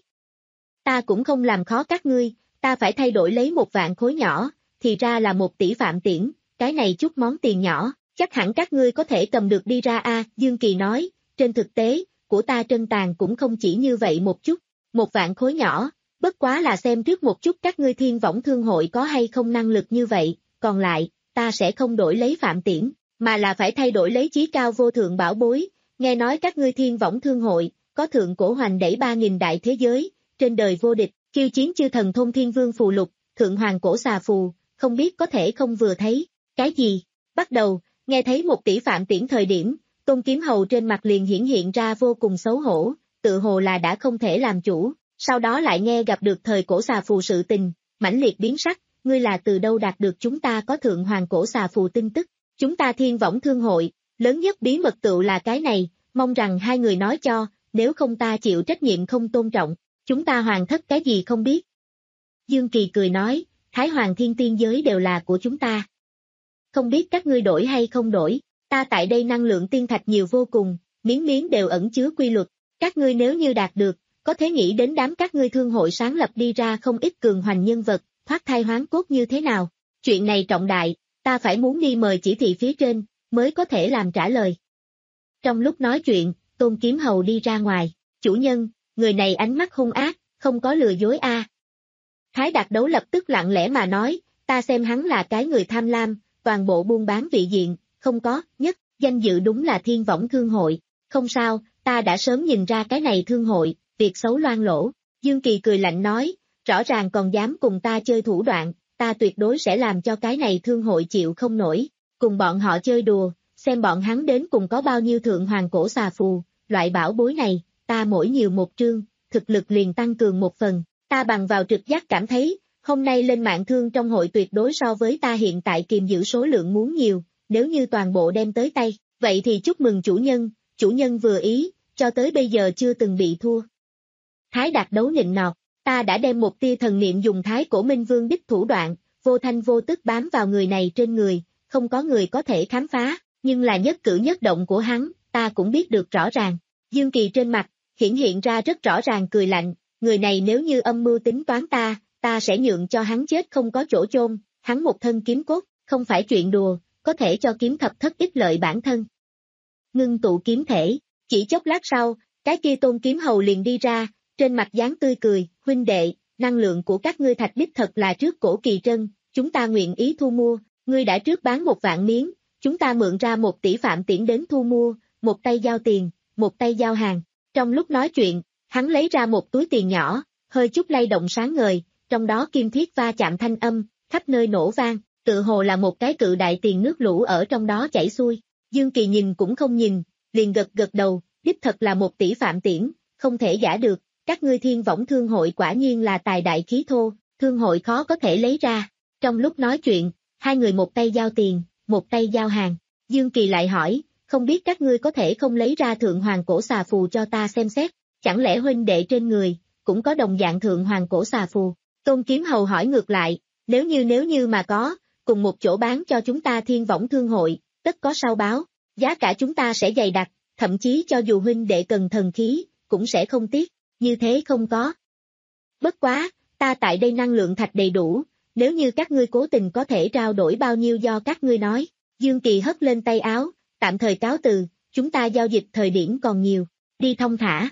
Ta cũng không làm khó các ngươi, ta phải thay đổi lấy một vạn khối nhỏ, thì ra là một tỷ phạm tiễn, cái này chút món tiền nhỏ, chắc hẳn các ngươi có thể cầm được đi ra a. Dương Kỳ nói, trên thực tế, của ta trân tàng cũng không chỉ như vậy một chút, một vạn khối nhỏ, bất quá là xem trước một chút các ngươi Thiên Võng Thương hội có hay không năng lực như vậy, còn lại, ta sẽ không đổi lấy phạm tiễn, mà là phải thay đổi lấy chí cao vô thượng bảo bối, nghe nói các ngươi Thiên Võng Thương hội, có thượng cổ hoành đẩy ba nghìn đại thế giới, trên đời vô địch, khiêu chiến chư thần thôn thiên vương phù lục, thượng hoàng cổ xà phù, không biết có thể không vừa thấy, cái gì, bắt đầu, nghe thấy một tỷ phạm tiễn thời điểm, Tôn Kiếm Hầu trên mặt liền hiển hiện ra vô cùng xấu hổ, tự hồ là đã không thể làm chủ, sau đó lại nghe gặp được thời cổ xà phù sự tình, mãnh liệt biến sắc, ngươi là từ đâu đạt được chúng ta có thượng hoàng cổ xà phù tin tức, chúng ta Thiên Võng Thương hội, lớn nhất bí mật tựu là cái này, mong rằng hai người nói cho, nếu không ta chịu trách nhiệm không tôn trọng, chúng ta hoàng thất cái gì không biết. Dương Kỳ cười nói, Thái Hoàng Thiên tiên giới đều là của chúng ta. không biết các ngươi đổi hay không đổi, ta tại đây năng lượng tiên thạch nhiều vô cùng, miếng miếng đều ẩn chứa quy luật, các ngươi nếu như đạt được, có thể nghĩ đến đám các ngươi thương hội sáng lập đi ra không ít cường hoành nhân vật, thoát thai hoán cốt như thế nào, chuyện này trọng đại, ta phải muốn đi mời chỉ thị phía trên, mới có thể làm trả lời. Trong lúc nói chuyện, Tôn Kiếm Hầu đi ra ngoài, chủ nhân, người này ánh mắt hung ác, không có lừa dối a. À. Thái Đạt Đấu lập tức lặng lẽ mà nói, ta xem hắn là cái người tham lam, toàn bộ buôn bán vị diện, không có, nhất, danh dự đúng là Thiên Võng Thương hội, không sao, ta đã sớm nhìn ra cái này thương hội, việc xấu loang lỗ, Dương Kỳ cười lạnh nói, rõ ràng còn dám cùng ta chơi thủ đoạn, ta tuyệt đối sẽ làm cho cái này thương hội chịu không nổi, cùng bọn họ chơi đùa, xem bọn hắn đến cùng có bao nhiêu thượng hoàng cổ xà phù, loại bảo bối này, ta mỗi nhiều một trương, thực lực liền tăng cường một phần, ta bằng vào trực giác cảm thấy, hôm nay lên mạng thương trong hội tuyệt đối so với ta hiện tại kiềm giữ số lượng muốn nhiều, nếu như toàn bộ đem tới tay, vậy thì chúc mừng chủ nhân, chủ nhân vừa ý, cho tới bây giờ chưa từng bị thua. Thái Đạt Đấu nịnh nọt, ta đã đem một tia thần niệm dùng Thái Cổ Minh Vương đích thủ đoạn, vô thanh vô tức bám vào người này trên người, không có người có thể khám phá, nhưng là nhất cử nhất động của hắn, ta cũng biết được rõ ràng. Dương Kỳ trên mặt, hiển hiện ra rất rõ ràng cười lạnh, người này nếu như âm mưu tính toán ta, ta sẽ nhượng cho hắn chết không có chỗ chôn, hắn một thân kiếm cốt, không phải chuyện đùa, có thể cho kiếm thập thất ích lợi bản thân. Ngưng tụ kiếm thể, chỉ chốc lát sau, cái kia Tôn Kiếm Hầu liền đi ra, trên mặt dáng tươi cười, huynh đệ, năng lượng của các ngươi thạch đích thật là trước cổ kỳ trân, chúng ta nguyện ý thu mua, ngươi đã trước bán một vạn miếng, chúng ta mượn ra một tỷ phạm tiễn đến thu mua, một tay giao tiền, một tay giao hàng. Trong lúc nói chuyện, hắn lấy ra một túi tiền nhỏ, hơi chút lay động sáng ngời, trong đó kim thiết va chạm thanh âm, khắp nơi nổ vang, tự hồ là một cái cự đại tiền nước lũ ở trong đó chảy xuôi. Dương Kỳ nhìn cũng không nhìn, liền gật gật đầu, đích thật là một tỷ phạm tiễn, không thể giả được, các ngươi Thiên Võng Thương hội quả nhiên là tài đại khí thô, thương hội khó có thể lấy ra. Trong lúc nói chuyện, hai người một tay giao tiền, một tay giao hàng. Dương Kỳ lại hỏi, không biết các ngươi có thể không lấy ra thượng hoàng cổ xà phù cho ta xem xét, chẳng lẽ huynh đệ trên người, cũng có đồng dạng thượng hoàng cổ xà phù. Tôn Kiếm Hầu hỏi ngược lại, nếu như nếu như mà có, cùng một chỗ bán cho chúng ta Thiên Võng Thương hội, tất có sau báo, giá cả chúng ta sẽ dày đặc, thậm chí cho dù huynh đệ cần thần khí, cũng sẽ không tiếc, như thế không có. Bất quá, ta tại đây năng lượng thạch đầy đủ, nếu như các ngươi cố tình có thể trao đổi bao nhiêu do các ngươi nói. Dương Kỳ hất lên tay áo, tạm thời cáo từ, chúng ta giao dịch thời điểm còn nhiều, đi thông thả.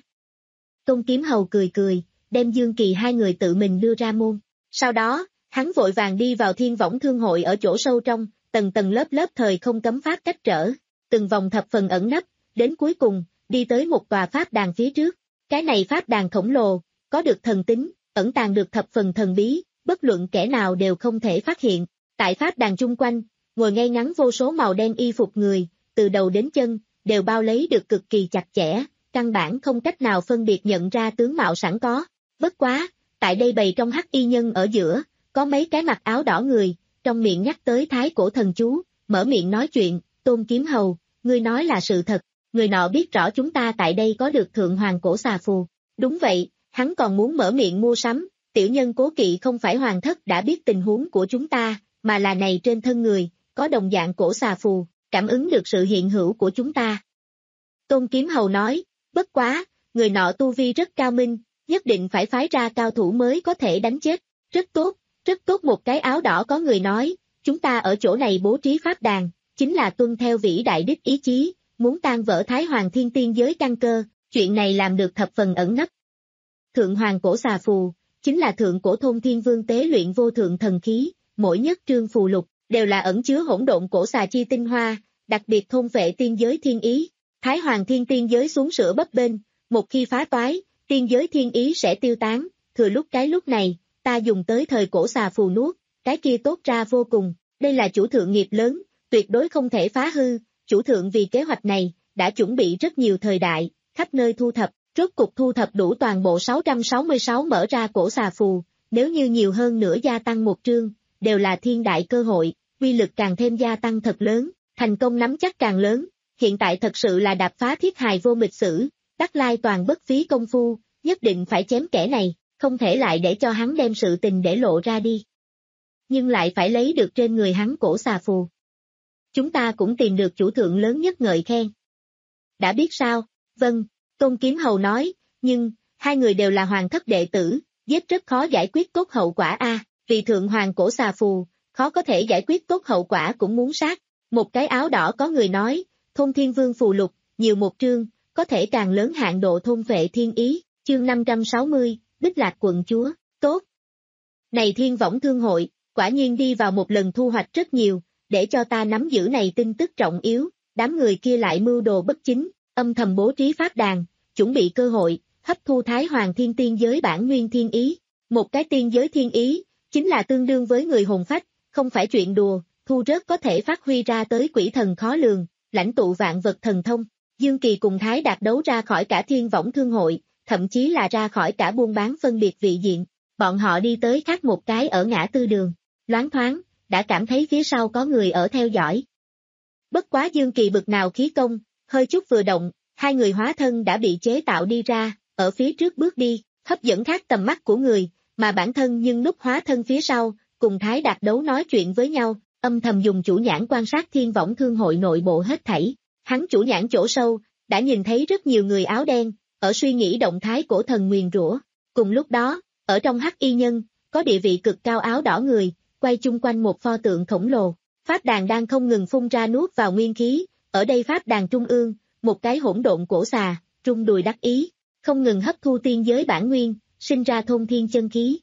Tôn Kiếm Hầu cười cười, đem Dương Kỳ hai người tự mình đưa ra môn. Sau đó, hắn vội vàng đi vào Thiên Võng Thương hội ở chỗ sâu trong, tầng tầng lớp lớp thời không cấm pháp cách trở, từng vòng thập phần ẩn nấp, đến cuối cùng, đi tới một tòa pháp đàn phía trước. Cái này pháp đàn khổng lồ, có được thần tính, ẩn tàng được thập phần thần bí, bất luận kẻ nào đều không thể phát hiện. Tại pháp đàn chung quanh, ngồi ngay ngắn vô số màu đen y phục người, từ đầu đến chân, đều bao lấy được cực kỳ chặt chẽ, căn bản không cách nào phân biệt nhận ra tướng mạo sẵn có. Bất quá, tại đây bày trong hắc y nhân ở giữa, có mấy cái mặc áo đỏ người, trong miệng nhắc tới thái cổ thần chú, mở miệng nói chuyện, Tôn Kiếm Hầu, ngươi nói là sự thật, người nọ biết rõ chúng ta tại đây có được thượng hoàng cổ xà phù. Đúng vậy, hắn còn muốn mở miệng mua sắm, tiểu nhân cố kỵ không phải hoàng thất đã biết tình huống của chúng ta, mà là này trên thân người, có đồng dạng cổ xà phù, cảm ứng được sự hiện hữu của chúng ta. Tôn Kiếm Hầu nói, bất quá, người nọ tu vi rất cao minh, nhất định phải phái ra cao thủ mới có thể đánh chết. Rất tốt, rất tốt. Một cái áo đỏ có người nói, chúng ta ở chỗ này bố trí pháp đàn, chính là tuân theo vĩ đại đích ý chí, muốn tan vỡ Thái Hoàng Thiên Tiên giới căn cơ, chuyện này làm được thập phần ẩn nấp. Thượng hoàng cổ xà phù, chính là thượng cổ thôn thiên vương tế luyện vô thượng thần khí, mỗi nhất trương phù lục, đều là ẩn chứa hỗn độn cổ xà chi tinh hoa, đặc biệt thôn vệ tiên giới thiên ý. Thái Hoàng Thiên Tiên giới xuống sữa bấp bênh, một khi phá toái, tiên giới thiên ý sẽ tiêu tán, thừa lúc cái lúc này, ta dùng tới thời cổ xà phù nuốt, cái kia tốt ra vô cùng, đây là chủ thượng nghiệp lớn, tuyệt đối không thể phá hư, chủ thượng vì kế hoạch này, đã chuẩn bị rất nhiều thời đại, khắp nơi thu thập, rốt cục thu thập đủ toàn bộ sáu trăm sáu mươi sáu mở ra cổ xà phù, nếu như nhiều hơn nữa gia tăng một trương, đều là thiên đại cơ hội, uy lực càng thêm gia tăng thật lớn, thành công nắm chắc càng lớn, hiện tại thật sự là đạp phá thiết hài vô mịch sử, đắc lai toàn bất phí công phu, nhất định phải chém kẻ này, không thể lại để cho hắn đem sự tình để lộ ra đi. Nhưng lại phải lấy được trên người hắn cổ xà phù. chúng ta cũng tìm được chủ thượng lớn nhất ngợi khen. Đã biết sao? Vâng, Tôn Kiếm Hầu nói, nhưng, hai người đều là hoàng thất đệ tử, giết rất khó giải quyết tốt hậu quả a. Vì thượng hoàng cổ xà phù, khó có thể giải quyết tốt hậu quả cũng muốn sát. Một cái áo đỏ có người nói, thôn thiên vương phù lục, nhiều một trương, có thể càng lớn hạn độ thôn vệ thiên ý, chương năm trăm sáu mươi, Bích Lạc quận chúa, tốt. Này thiên võng thương hội, quả nhiên đi vào một lần thu hoạch rất nhiều, để cho ta nắm giữ này tin tức trọng yếu, đám người kia lại mưu đồ bất chính, âm thầm bố trí pháp đàn, chuẩn bị cơ hội, hấp thu Thái Hoàng Thiên Tiên giới bản nguyên thiên ý. Một cái tiên giới thiên ý, chính là tương đương với người hồn phách, không phải chuyện đùa, thu rớt có thể phát huy ra tới quỷ thần khó lường, lãnh tụ vạn vật thần thông. Dương Kỳ cùng Thái Đạt đấu ra khỏi cả thiên võng thương hội, thậm chí là ra khỏi cả buôn bán phân biệt vị diện. Bọn họ đi tới khác một cái ở ngã tư đường, loáng thoáng, đã cảm thấy phía sau có người ở theo dõi. Bất quá Dương Kỳ bực nào khí công, hơi chút vừa động, hai người hóa thân đã bị chế tạo đi ra, ở phía trước bước đi, hấp dẫn khác tầm mắt của người, mà bản thân nhưng núp hóa thân phía sau, cùng Thái Đạt đấu nói chuyện với nhau, âm thầm dùng chủ nhãn quan sát thiên võng thương hội nội bộ hết thảy. Hắn chủ nhãn chỗ sâu, đã nhìn thấy rất nhiều người áo đen, ở suy nghĩ động thái cổ thần nguyền rủa. Cùng lúc đó, ở trong hắc y nhân, có địa vị cực cao áo đỏ người, quay chung quanh một pho tượng khổng lồ. Pháp đàn đang không ngừng phun ra nuốt vào nguyên khí, ở đây pháp đàn trung ương, một cái hỗn độn cổ xà, trung đùi đắc ý, không ngừng hấp thu tiên giới bản nguyên, sinh ra thôn thiên chân khí.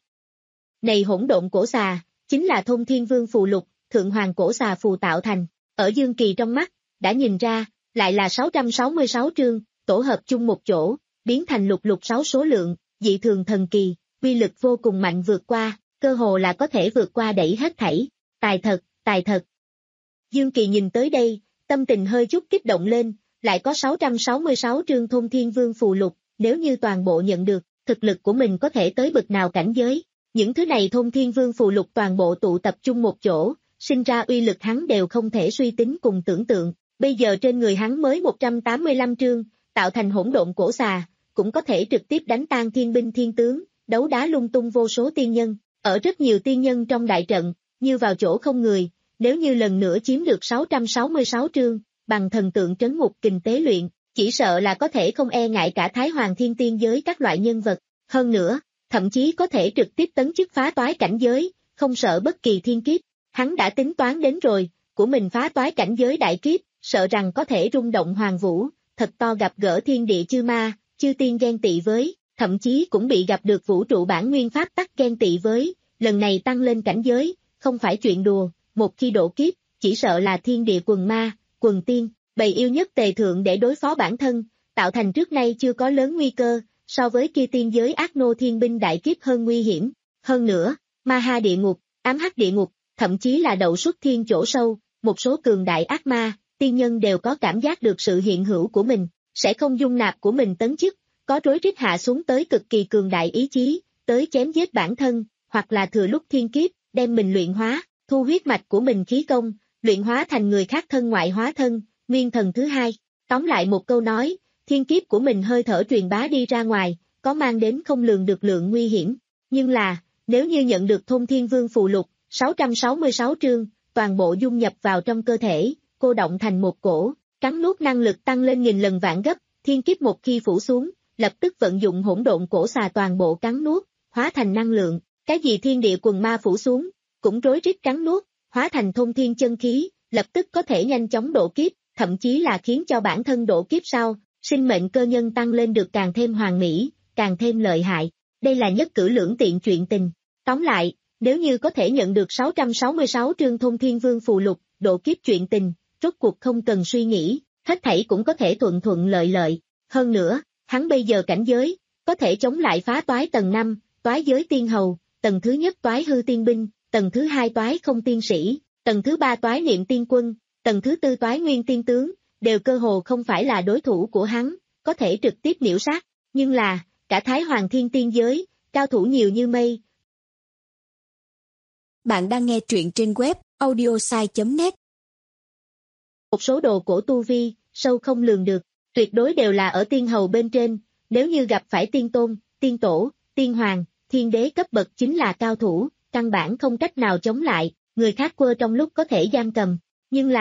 Này hỗn độn cổ xà, chính là thôn thiên vương phù lục, thượng hoàng cổ xà phù tạo thành, ở Dương Kỳ trong mắt, đã nhìn ra, lại là sáu trăm sáu mươi sáu trương, tổ hợp chung một chỗ, biến thành lục lục sáu số lượng, dị thường thần kỳ, uy lực vô cùng mạnh vượt qua, cơ hồ là có thể vượt qua đẩy hết thảy, tài thật, tài thật. Dương Kỳ nhìn tới đây, tâm tình hơi chút kích động lên, lại có sáu trăm sáu mươi sáu trương thôn thiên vương phù lục, nếu như toàn bộ nhận được, thực lực của mình có thể tới bực nào cảnh giới. Những thứ này thôn thiên vương phù lục toàn bộ tụ tập trung một chỗ, sinh ra uy lực hắn đều không thể suy tính cùng tưởng tượng. Bây giờ trên người hắn mới một trăm tám mươi lăm trương, tạo thành hỗn độn cổ xà, cũng có thể trực tiếp đánh tan thiên binh thiên tướng, đấu đá lung tung vô số tiên nhân. Ở rất nhiều tiên nhân trong đại trận, như vào chỗ không người, nếu như lần nữa chiếm được sáu trăm sáu mươi sáu trương, bằng thần tượng trấn ngục kình tế luyện, chỉ sợ là có thể không e ngại cả Thái Hoàng Thiên Tiên giới các loại nhân vật. Hơn nữa, thậm chí có thể trực tiếp tấn chức phá toái cảnh giới, không sợ bất kỳ thiên kiếp. Hắn đã tính toán đến rồi, của mình phá toái cảnh giới đại kiếp, sợ rằng có thể rung động hoàng vũ, thật to gặp gỡ thiên địa chư ma, chư tiên ghen tị với, thậm chí cũng bị gặp được vũ trụ bản nguyên pháp tắc ghen tị với, lần này tăng lên cảnh giới, không phải chuyện đùa, một khi độ kiếp, chỉ sợ là thiên địa quần ma, quần tiên, bầy yêu nhất tề thượng để đối phó bản thân, tạo thành trước nay chưa có lớn nguy cơ, so với kia tiên giới ác nô thiên binh đại kiếp hơn nguy hiểm. Hơn nữa, ma ha địa ngục, ám hắc địa ngục, thậm chí là đậu xuất thiên chỗ sâu, một số cường đại ác ma, tiên nhân đều có cảm giác được sự hiện hữu của mình, sẽ không dung nạp của mình tấn chức, có rối rít hạ xuống tới cực kỳ cường đại ý chí, tới chém giết bản thân, hoặc là thừa lúc thiên kiếp, đem mình luyện hóa, thu huyết mạch của mình khí công, luyện hóa thành người khác thân ngoại hóa thân, nguyên thần thứ hai. Tóm lại một câu nói, thiên kiếp của mình hơi thở truyền bá đi ra ngoài, có mang đến không lường được lượng nguy hiểm. Nhưng là, nếu như nhận được thôn thiên vương phù lục, sáu trăm sáu mươi sáu trương, toàn bộ dung nhập vào trong cơ thể, cô động thành một cổ, cắn nuốt năng lực tăng lên nghìn lần vạn gấp, thiên kiếp một khi phủ xuống, lập tức vận dụng hỗn độn cổ xà toàn bộ cắn nuốt, hóa thành năng lượng, cái gì thiên địa quần ma phủ xuống, cũng rối rít cắn nuốt, hóa thành thôn thiên chân khí, lập tức có thể nhanh chóng độ kiếp, thậm chí là khiến cho bản thân độ kiếp sau, sinh mệnh cơ nhân tăng lên được càng thêm hoàn mỹ, càng thêm lợi hại. Đây là nhất cử lưỡng tiện chuyện tình. Tóm lại, nếu như có thể nhận được sáu trăm sáu mươi sáu trương thôn thiên vương phù lục, độ kiếp chuyện tình, rốt cuộc không cần suy nghĩ, hết thảy cũng có thể thuận thuận lợi lợi. Hơn nữa, hắn bây giờ cảnh giới, có thể chống lại phá toái tầng năm, toái giới tiên hầu, tầng thứ nhất toái hư tiên binh, tầng thứ hai toái không tiên sĩ, tầng thứ ba toái niệm tiên quân, tầng thứ tư toái nguyên tiên tướng, đều cơ hồ không phải là đối thủ của hắn, có thể trực tiếp miểu sát. Nhưng là, cả Thái Hoàng Thiên Tiên giới, cao thủ nhiều như mây. Bạn đang nghe truyện trên web audiosai chấm net. Một số đồ cổ tu vi, sâu không lường được, tuyệt đối đều là ở tiên hầu bên trên, nếu như gặp phải tiên tôn, tiên tổ, tiên hoàng, thiên đế cấp bậc chính là cao thủ, căn bản không cách nào chống lại, người khác quơ trong lúc có thể giam cầm. Nhưng là,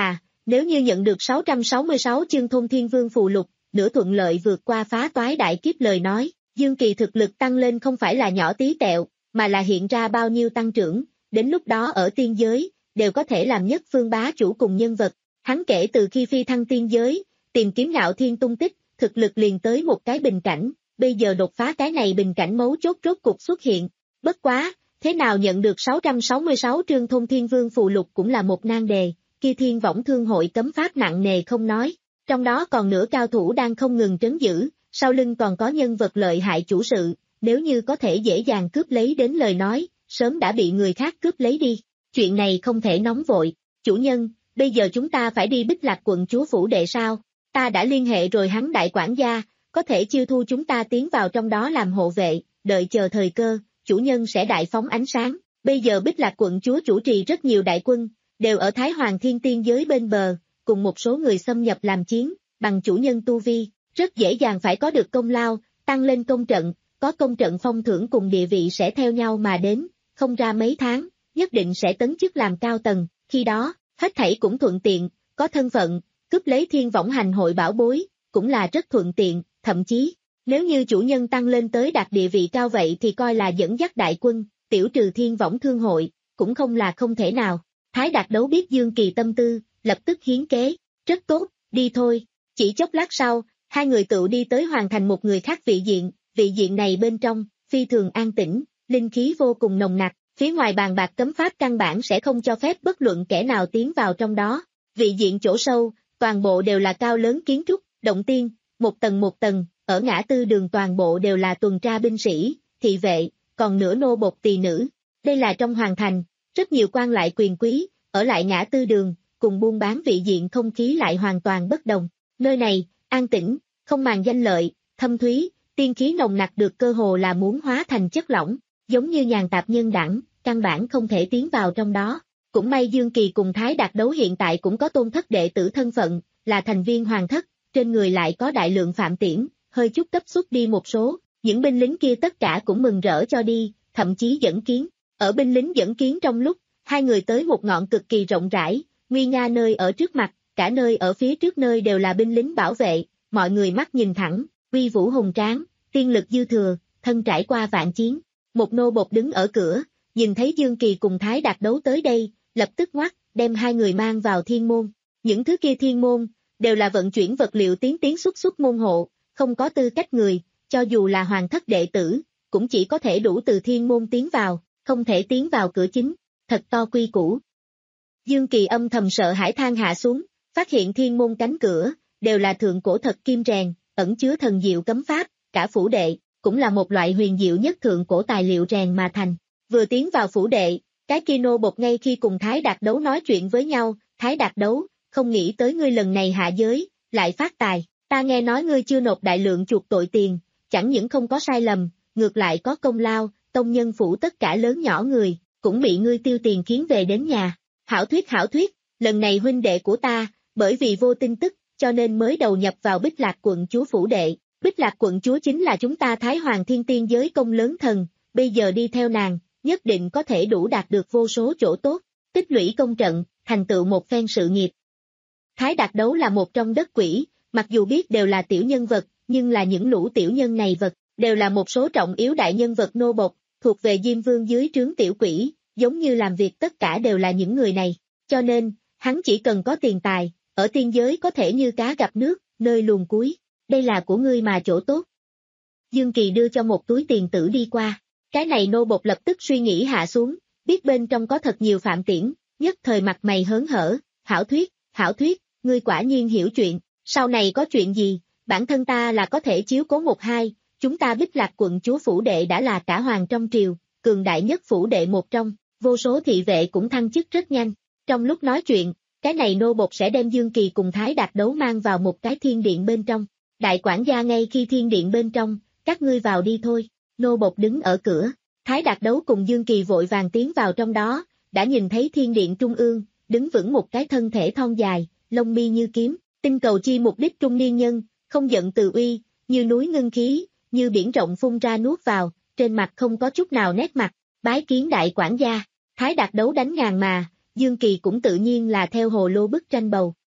Nếu như nhận được sáu trăm sáu mươi sáu chương Thôn Thiên Vương phù lục, nửa thuận lợi vượt qua phá toái đại kiếp lời nói, Dương Kỳ thực lực tăng lên không phải là nhỏ tí tẹo, mà là hiện ra bao nhiêu tăng trưởng, đến lúc đó ở tiên giới, đều có thể làm nhất phương bá chủ cùng nhân vật. Hắn kể từ khi phi thăng tiên giới, tìm kiếm Ngạo Thiên tung tích, thực lực liền tới một cái bình cảnh, bây giờ đột phá cái này bình cảnh mấu chốt rốt cục xuất hiện. Bất quá, thế nào nhận được sáu trăm sáu mươi sáu trương Thôn Thiên Vương phù lục cũng là một nan đề, kia Thiên Võng Thương hội cấm pháp nặng nề không nói, trong đó còn nửa cao thủ đang không ngừng trấn giữ, sau lưng còn có nhân vật lợi hại chủ sự, nếu như có thể dễ dàng cướp lấy đến lời nói, sớm đã bị người khác cướp lấy đi. Chuyện này không thể nóng vội, chủ nhân, bây giờ chúng ta phải đi Bích Lạc quận chúa phủ đệ sao? Ta đã liên hệ rồi hắn đại quản gia, có thể chiêu thu chúng ta tiến vào trong đó làm hộ vệ, đợi chờ thời cơ, chủ nhân sẽ đại phóng ánh sáng. Bây giờ Bích Lạc quận chúa chủ trì rất nhiều đại quân, đều ở Thái Hoàng Thiên Tiên giới bên bờ, cùng một số người xâm nhập làm chiến, bằng chủ nhân tu vi, rất dễ dàng phải có được công lao, tăng lên công trận, có công trận phong thưởng cùng địa vị sẽ theo nhau mà đến, không ra mấy tháng, nhất định sẽ tấn chức làm cao tầng, khi đó, hết thảy cũng thuận tiện, có thân phận, cướp lấy Thiên Võng hành hội bảo bối, cũng là rất thuận tiện, thậm chí, nếu như chủ nhân tăng lên tới đạt địa vị cao vậy thì coi là dẫn dắt đại quân, tiểu trừ Thiên Võng thương hội, cũng không là không thể nào. Thái Đạt Đấu biết Dương Kỳ tâm tư, lập tức hiến kế, rất tốt, đi thôi. Chỉ chốc lát sau, hai người tự đi tới hoàn thành một người khác vị diện, vị diện này bên trong, phi thường an tĩnh, linh khí vô cùng nồng nặc, phía ngoài bàn bạc cấm pháp căn bản sẽ không cho phép bất luận kẻ nào tiến vào trong đó. Vị diện chỗ sâu, toàn bộ đều là cao lớn kiến trúc, động tiên, một tầng một tầng, ở ngã tư đường toàn bộ đều là tuần tra binh sĩ, thị vệ, còn nửa nô bộc tỳ nữ. Đây là trong hoàng thành, rất nhiều quan lại quyền quý, ở lại ngã tư đường, cùng buôn bán vị diện không khí lại hoàn toàn bất đồng. Nơi này, an tĩnh, không màng danh lợi, thâm thúy, tiên khí nồng nặc được cơ hồ là muốn hóa thành chất lỏng, giống như nhàn tạp nhân đẳng, căn bản không thể tiến vào trong đó. Cũng may Dương Kỳ cùng Thái Đạt Đấu hiện tại cũng có tôn thất đệ tử thân phận, là thành viên hoàng thất, trên người lại có đại lượng phạm tiễn, hơi chút tấp xuất đi một số, những binh lính kia tất cả cũng mừng rỡ cho đi, thậm chí dẫn kiến. Ở binh lính dẫn kiến trong lúc, hai người tới một ngọn cực kỳ rộng rãi, nguy nga nơi ở trước mặt, cả nơi ở phía trước nơi đều là binh lính bảo vệ, mọi người mắt nhìn thẳng, uy vũ hùng tráng, tiên lực dư thừa, thân trải qua vạn chiến. Một nô bộc đứng ở cửa, nhìn thấy Dương Kỳ cùng Thái Đạt Đấu tới đây, lập tức ngoắt, đem hai người mang vào thiên môn. Những thứ kia thiên môn, đều là vận chuyển vật liệu tiến tiến xuất xuất môn hộ, không có tư cách người, cho dù là hoàng thất đệ tử, cũng chỉ có thể đủ từ thiên môn tiến vào, không thể tiến vào cửa chính, thật to quy củ. Dương Kỳ âm thầm sợ hãi than hạ xuống, phát hiện thiên môn cánh cửa, đều là thượng cổ thật kim rèn, ẩn chứa thần diệu cấm pháp, cả phủ đệ, cũng là một loại huyền diệu nhất thượng cổ tài liệu rèn mà thành. Vừa tiến vào phủ đệ, cái kia nô bộc ngay khi cùng Thái Đạt Đấu nói chuyện với nhau, Thái Đạt Đấu, không nghĩ tới ngươi lần này hạ giới, lại phát tài, ta nghe nói ngươi chưa nộp đại lượng chuộc tội tiền, chẳng những không có sai lầm, ngược lại có công lao, tông nhân phủ tất cả lớn nhỏ người, cũng bị ngươi tiêu tiền khiến về đến nhà. Hảo thuyết hảo thuyết, lần này huynh đệ của ta, bởi vì vô tin tức, cho nên mới đầu nhập vào Bích Lạc quận chúa phủ đệ. Bích Lạc quận chúa chính là chúng ta Thái Hoàng Thiên Tiên giới công lớn thần, bây giờ đi theo nàng, nhất định có thể đủ đạt được vô số chỗ tốt, tích lũy công trận, thành tựu một phen sự nghiệp. Thái Đạt Đấu là một trong đất quỷ, mặc dù biết đều là tiểu nhân vật, nhưng là những lũ tiểu nhân này vật, đều là một số trọng yếu đại nhân vật nô bộc, thuộc về Diêm Vương dưới trướng tiểu quỷ, giống như làm việc tất cả đều là những người này, cho nên, hắn chỉ cần có tiền tài, ở tiên giới có thể như cá gặp nước, nơi luồng cuối, đây là của ngươi mà chỗ tốt. Dương Kỳ đưa cho một túi tiền tử đi qua, cái này nô bộc lập tức suy nghĩ hạ xuống, biết bên trong có thật nhiều phạm tiễn, nhất thời mặt mày hớn hở, hảo thuyết, hảo thuyết, ngươi quả nhiên hiểu chuyện, sau này có chuyện gì, bản thân ta là có thể chiếu cố một hai, chúng ta Bích Lạc quận chúa phủ đệ đã là cả hoàng trong triều, cường đại nhất phủ đệ một trong, vô số thị vệ cũng thăng chức rất nhanh. Trong lúc nói chuyện, cái này nô bộc sẽ đem Dương Kỳ cùng Thái Đạt Đấu mang vào một cái thiên điện bên trong. Đại quản gia ngay khi thiên điện bên trong, các ngươi vào đi thôi. Nô bộc đứng ở cửa, Thái Đạt Đấu cùng Dương Kỳ vội vàng tiến vào trong đó, đã nhìn thấy thiên điện trung ương, đứng vững một cái thân thể thon dài, lông mi như kiếm, tinh cầu chi mục đích trung niên nhân, không giận từ uy, như núi ngưng khí, như biển rộng phun ra nuốt vào, trên mặt không có chút nào nét mặt, bái kiến đại quản gia. Thái Đạt Đấu đánh ngàn mà, Dương Kỳ cũng tự nhiên là theo hồ lô bức tranh bầu,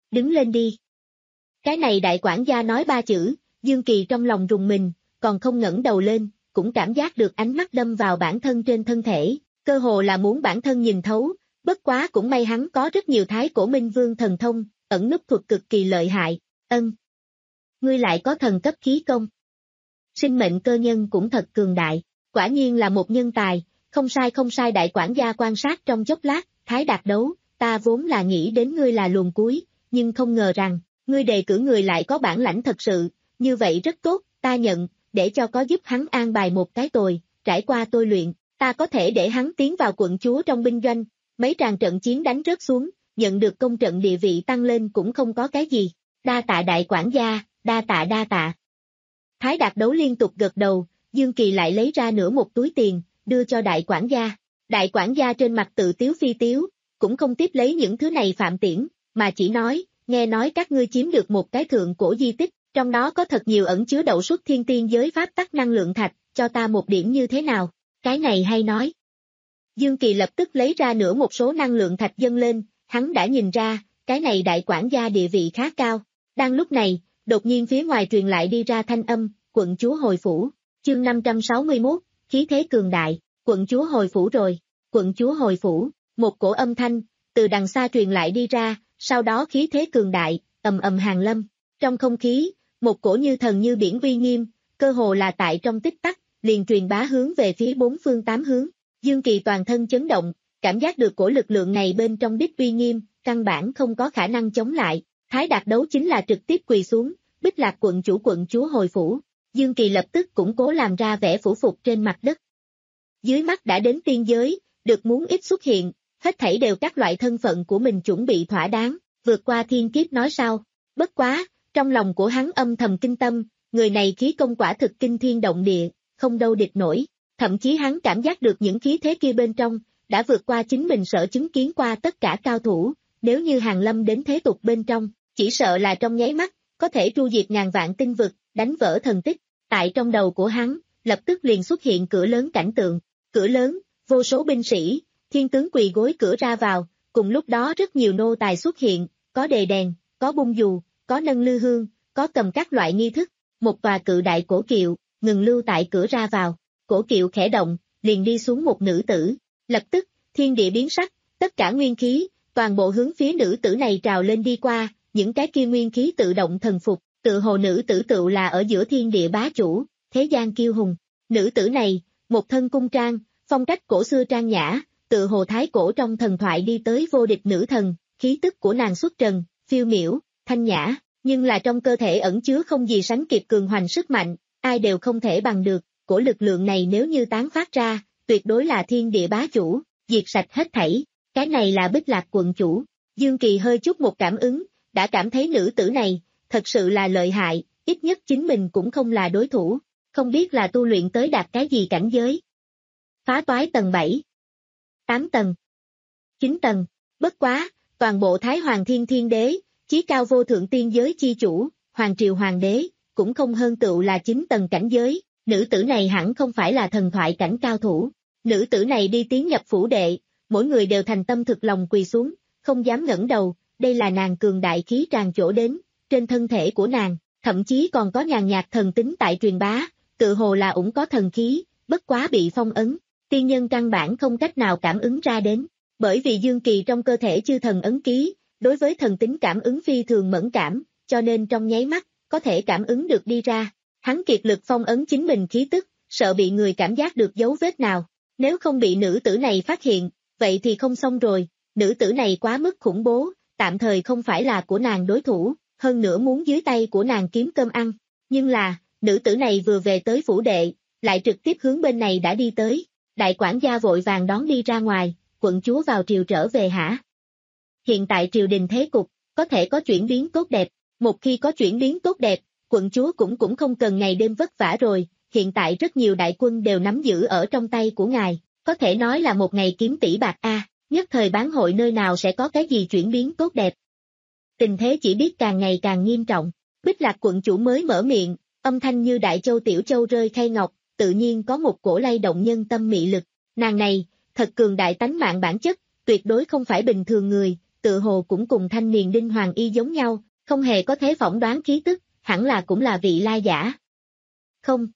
đứng lên đi. Cái này đại quản gia nói ba chữ, Dương Kỳ trong lòng rùng mình, còn không ngẩng đầu lên, cũng cảm giác được ánh mắt đâm vào bản thân trên thân thể, cơ hồ là muốn bản thân nhìn thấu, bất quá cũng may hắn có rất nhiều thái cổ minh vương thần thông, ẩn núp thuật cực kỳ lợi hại, ân. Ngươi lại có thần cấp khí công. Sinh mệnh cơ nhân cũng thật cường đại, quả nhiên là một nhân tài, không sai không sai đại quản gia quan sát trong chốc lát, Thái Đạt Đấu, ta vốn là nghĩ đến ngươi là luồn cuối, nhưng không ngờ rằng, ngươi đề cử người lại có bản lãnh thật sự, như vậy rất tốt, ta nhận, để cho có giúp hắn an bài một cái tồi, trải qua tôi luyện, ta có thể để hắn tiến vào quận chúa trong binh doanh, mấy tràng trận chiến đánh rớt xuống, nhận được công trận địa vị tăng lên cũng không có cái gì, đa tạ đại quản gia, đa tạ đa tạ. Thái Đạt Đấu liên tục gật đầu, Dương Kỳ lại lấy ra nửa một túi tiền, đưa cho đại quản gia. Đại quản gia trên mặt tự tiếu phi tiếu, cũng không tiếp lấy những thứ này phạm tiễn, mà chỉ nói, nghe nói các ngươi chiếm được một cái thượng cổ di tích, trong đó có thật nhiều ẩn chứa đậu xuất thiên tiên giới pháp tắc năng lượng thạch, cho ta một điểm như thế nào, cái này hay nói. Dương Kỳ lập tức lấy ra nửa một số năng lượng thạch dâng lên, hắn đã nhìn ra, cái này đại quản gia địa vị khá cao. Đang lúc này, đột nhiên phía ngoài truyền lại đi ra thanh âm, quận chúa hồi phủ, chương năm trăm sáu mươi mốt, khí thế cường đại, quận chúa hồi phủ rồi, quận chúa hồi phủ, một cổ âm thanh, từ đằng xa truyền lại đi ra, sau đó khí thế cường đại, ầm ầm hàng lâm, trong không khí, một cổ như thần như biển uy nghiêm, cơ hồ là tại trong tích tắc, liền truyền bá hướng về phía bốn phương tám hướng, Dương Kỳ toàn thân chấn động, cảm giác được cổ lực lượng này bên trong đích uy nghiêm, căn bản không có khả năng chống lại, Thái Đạt Đấu chính là trực tiếp quỳ xuống, Bích Lạc quận chủ quận chúa hồi phủ, Dương Kỳ lập tức củng cố làm ra vẻ phủ phục trên mặt đất. Dưới mắt đã đến tiên giới, được muốn ít xuất hiện, hết thảy đều các loại thân phận của mình chuẩn bị thỏa đáng, vượt qua thiên kiếp nói sao, bất quá, trong lòng của hắn âm thầm kinh tâm, người này khí công quả thực kinh thiên động địa, không đâu địch nổi, thậm chí hắn cảm giác được những khí thế kia bên trong, đã vượt qua chính mình sợ chứng kiến qua tất cả cao thủ, nếu như hàng lâm đến thế tục bên trong, chỉ sợ là trong nháy mắt, có thể tru diệt ngàn vạn tinh vực, đánh vỡ thần tích, tại trong đầu của hắn, lập tức liền xuất hiện cửa lớn cảnh tượng, cửa lớn, vô số binh sĩ, thiên tướng quỳ gối cửa ra vào, cùng lúc đó rất nhiều nô tài xuất hiện, có đề đèn, có bung dù, có nâng lư hương, có cầm các loại nghi thức, một tòa cự đại cổ kiệu, ngừng lưu tại cửa ra vào, cổ kiệu khẽ động, liền đi xuống một nữ tử, lập tức, thiên địa biến sắc, tất cả nguyên khí, toàn bộ hướng phía nữ tử này trào lên đi qua, những cái kia nguyên khí tự động thần phục, tự hồ nữ tử tự là ở giữa thiên địa bá chủ, thế gian kiêu hùng, nữ tử này, một thân cung trang, phong cách cổ xưa trang nhã, tự hồ thái cổ trong thần thoại đi tới vô địch nữ thần, khí tức của nàng xuất trần, phiêu miểu, thanh nhã, nhưng là trong cơ thể ẩn chứa không gì sánh kịp cường hoành sức mạnh, ai đều không thể bằng được, cổ lực lượng này nếu như tán phát ra, tuyệt đối là thiên địa bá chủ, diệt sạch hết thảy, cái này là Bích Lạc quận chủ, Dương Kỳ hơi chút một cảm ứng, đã cảm thấy nữ tử này, thật sự là lợi hại, ít nhất chính mình cũng không là đối thủ, không biết là tu luyện tới đạt cái gì cảnh giới. Phá toái tầng bảy, tám tầng, chín tầng, bất quá, toàn bộ Thái Hoàng Thiên Thiên Đế, chí cao vô thượng tiên giới chi chủ, Hoàng Triều Hoàng Đế, cũng không hơn tựu là chín tầng cảnh giới, nữ tử này hẳn không phải là thần thoại cảnh cao thủ, nữ tử này đi tiến nhập phủ đệ, mỗi người đều thành tâm thực lòng quỳ xuống, không dám ngẩng đầu, đây là nàng cường đại khí tràn chỗ đến, trên thân thể của nàng, thậm chí còn có nhàn nhạt thần tính tại truyền bá, tự hồ là ủng có thần khí, bất quá bị phong ấn, tiên nhân căn bản không cách nào cảm ứng ra đến, bởi vì Dương Kỳ trong cơ thể chư thần ấn ký, đối với thần tính cảm ứng phi thường mẫn cảm, cho nên trong nháy mắt, có thể cảm ứng được đi ra, hắn kiệt lực phong ấn chính mình khí tức, sợ bị người cảm giác được dấu vết nào, nếu không bị nữ tử này phát hiện, vậy thì không xong rồi, nữ tử này quá mức khủng bố, tạm thời không phải là của nàng đối thủ, hơn nữa muốn dưới tay của nàng kiếm cơm ăn, nhưng là, nữ tử này vừa về tới phủ đệ, lại trực tiếp hướng bên này đã đi tới, đại quản gia vội vàng đón đi ra ngoài, quận chúa vào triều trở về hả? Hiện tại triều đình thế cục, có thể có chuyển biến tốt đẹp, một khi có chuyển biến tốt đẹp, quận chúa cũng cũng không cần ngày đêm vất vả rồi, hiện tại rất nhiều đại quân đều nắm giữ ở trong tay của ngài, có thể nói là một ngày kiếm tỷ bạc a, nhất thời bán hội nơi nào sẽ có cái gì chuyển biến tốt đẹp. Tình thế chỉ biết càng ngày càng nghiêm trọng, Bích Lạc quận chủ mới mở miệng, âm thanh như đại châu tiểu châu rơi khay ngọc, tự nhiên có một cổ lay động nhân tâm mị lực, nàng này, thật cường đại tánh mạng bản chất, tuyệt đối không phải bình thường người, tự hồ cũng cùng thanh niên Đinh Hoàng Y giống nhau, không hề có thế phỏng đoán khí tức, hẳn là cũng là vị lai giả. Không.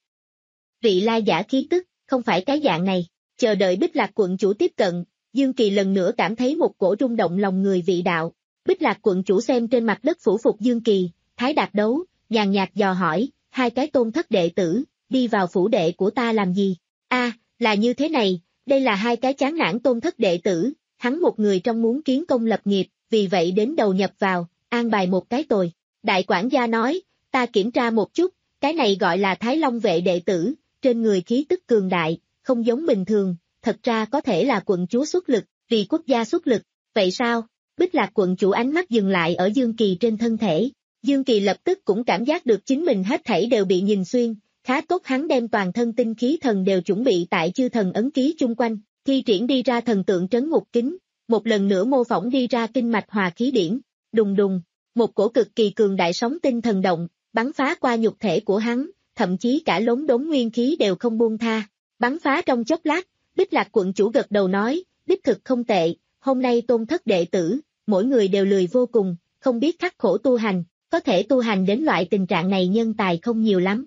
Vị lai giả khí tức, không phải cái dạng này, chờ đợi Bích Lạc quận chủ tiếp cận, Dương Kỳ lần nữa cảm thấy một cổ rung động lòng người vị đạo. Bích Lạc quận chủ xem trên mặt đất phủ phục Dương Kỳ, Thái Đạt Đấu, nhàn nhạt dò hỏi, hai cái tôn thất đệ tử, đi vào phủ đệ của ta làm gì? A, là như thế này, đây là hai cái chán nản tôn thất đệ tử, hắn một người trong muốn kiến công lập nghiệp, vì vậy đến đầu nhập vào, an bài một cái tồi. Đại quản gia nói, ta kiểm tra một chút, cái này gọi là Thái Long vệ đệ tử, trên người khí tức cường đại, không giống bình thường, thật ra có thể là quận chúa xuất lực, vì quốc gia xuất lực, vậy sao? Bích Lạc quận chủ ánh mắt dừng lại ở Dương Kỳ trên thân thể. Dương Kỳ lập tức cũng cảm giác được chính mình hết thảy đều bị nhìn xuyên, khá tốt hắn đem toàn thân tinh khí thần đều chuẩn bị tại chư thần ấn ký chung quanh, thi triển đi ra thần tượng trấn ngục kính, một lần nữa mô phỏng đi ra kinh mạch hòa khí điển, đùng đùng, một cổ cực kỳ cường đại sóng tinh thần động, bắn phá qua nhục thể của hắn, thậm chí cả lống đống nguyên khí đều không buông tha, bắn phá trong chốc lát, Bích Lạc quận chủ gật đầu nói, đích thực không tệ, hôm nay tôn thất đệ tử, mỗi người đều lười vô cùng, không biết khắc khổ tu hành, có thể tu hành đến loại tình trạng này nhân tài không nhiều lắm.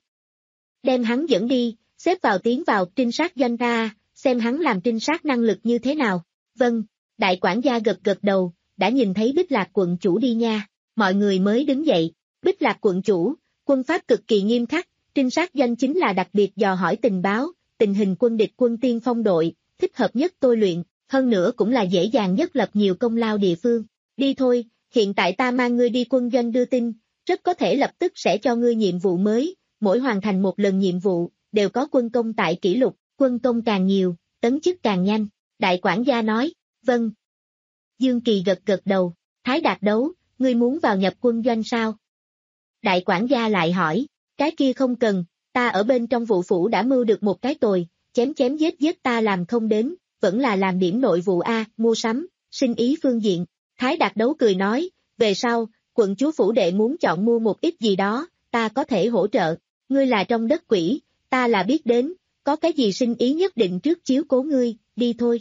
Đem hắn dẫn đi, xếp vào tiến vào trinh sát doanh ra, xem hắn làm trinh sát năng lực như thế nào. Vâng, đại quản gia gật gật đầu, đã nhìn thấy Bích Lạc quận chủ đi nha, mọi người mới đứng dậy. Bích Lạc quận chủ, quân pháp cực kỳ nghiêm khắc, trinh sát doanh chính là đặc biệt dò hỏi tình báo, tình hình quân địch quân tiên phong đội, thích hợp nhất tôi luyện, hơn nữa cũng là dễ dàng nhất lập nhiều công lao địa phương. Đi thôi, hiện tại ta mang ngươi đi quân doanh đưa tin, rất có thể lập tức sẽ cho ngươi nhiệm vụ mới, mỗi hoàn thành một lần nhiệm vụ, đều có quân công tại kỷ lục, quân công càng nhiều, tấn chức càng nhanh. Đại quản gia nói, vâng. Dương Kỳ gật gật đầu, Thái Đạt Đấu, ngươi muốn vào nhập quân doanh sao? Đại quản gia lại hỏi, cái kia không cần, ta ở bên trong vụ phủ đã mưu được một cái tồi, chém chém giết giết ta làm không đến, vẫn là làm điểm nội vụ A, mua sắm, sinh ý phương diện. Thái Đạt Đấu cười nói, về sau, quận chúa phủ đệ muốn chọn mua một ít gì đó, ta có thể hỗ trợ, ngươi là trong đất quỷ, ta là biết đến, có cái gì sinh ý nhất định trước chiếu cố ngươi, đi thôi.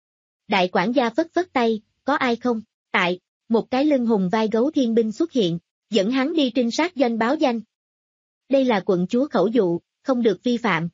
Đại quản gia phất phất tay, có ai không? Tại, một cái lưng hùng vai gấu thiên binh xuất hiện, dẫn hắn đi trinh sát doanh báo danh. Đây là quận chúa khẩu dụ, không được vi phạm.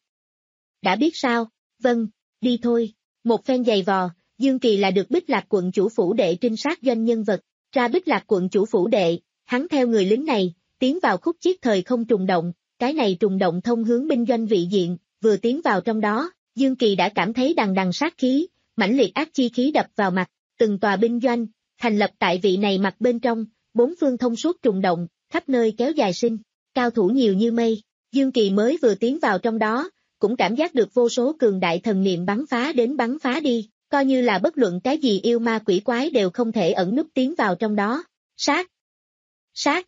Đã biết sao? Vâng, đi thôi. Một phen giày vò, Dương Kỳ là được Bích Lạc quận chủ phủ đệ trinh sát doanh nhân vật, ra Bích Lạc quận chủ phủ đệ, hắn theo người lính này, tiến vào khúc chiết thời không trùng động, cái này trùng động thông hướng binh doanh vị diện, vừa tiến vào trong đó, Dương Kỳ đã cảm thấy đằng đằng sát khí, mãnh liệt ác chi khí đập vào mặt, từng tòa binh doanh, thành lập tại vị này mặt bên trong, bốn phương thông suốt trùng động, khắp nơi kéo dài sinh, cao thủ nhiều như mây, Dương Kỳ mới vừa tiến vào trong đó, cũng cảm giác được vô số cường đại thần niệm bắn phá đến bắn phá đi, coi như là bất luận cái gì yêu ma quỷ quái đều không thể ẩn núp tiến vào trong đó, sát, sát,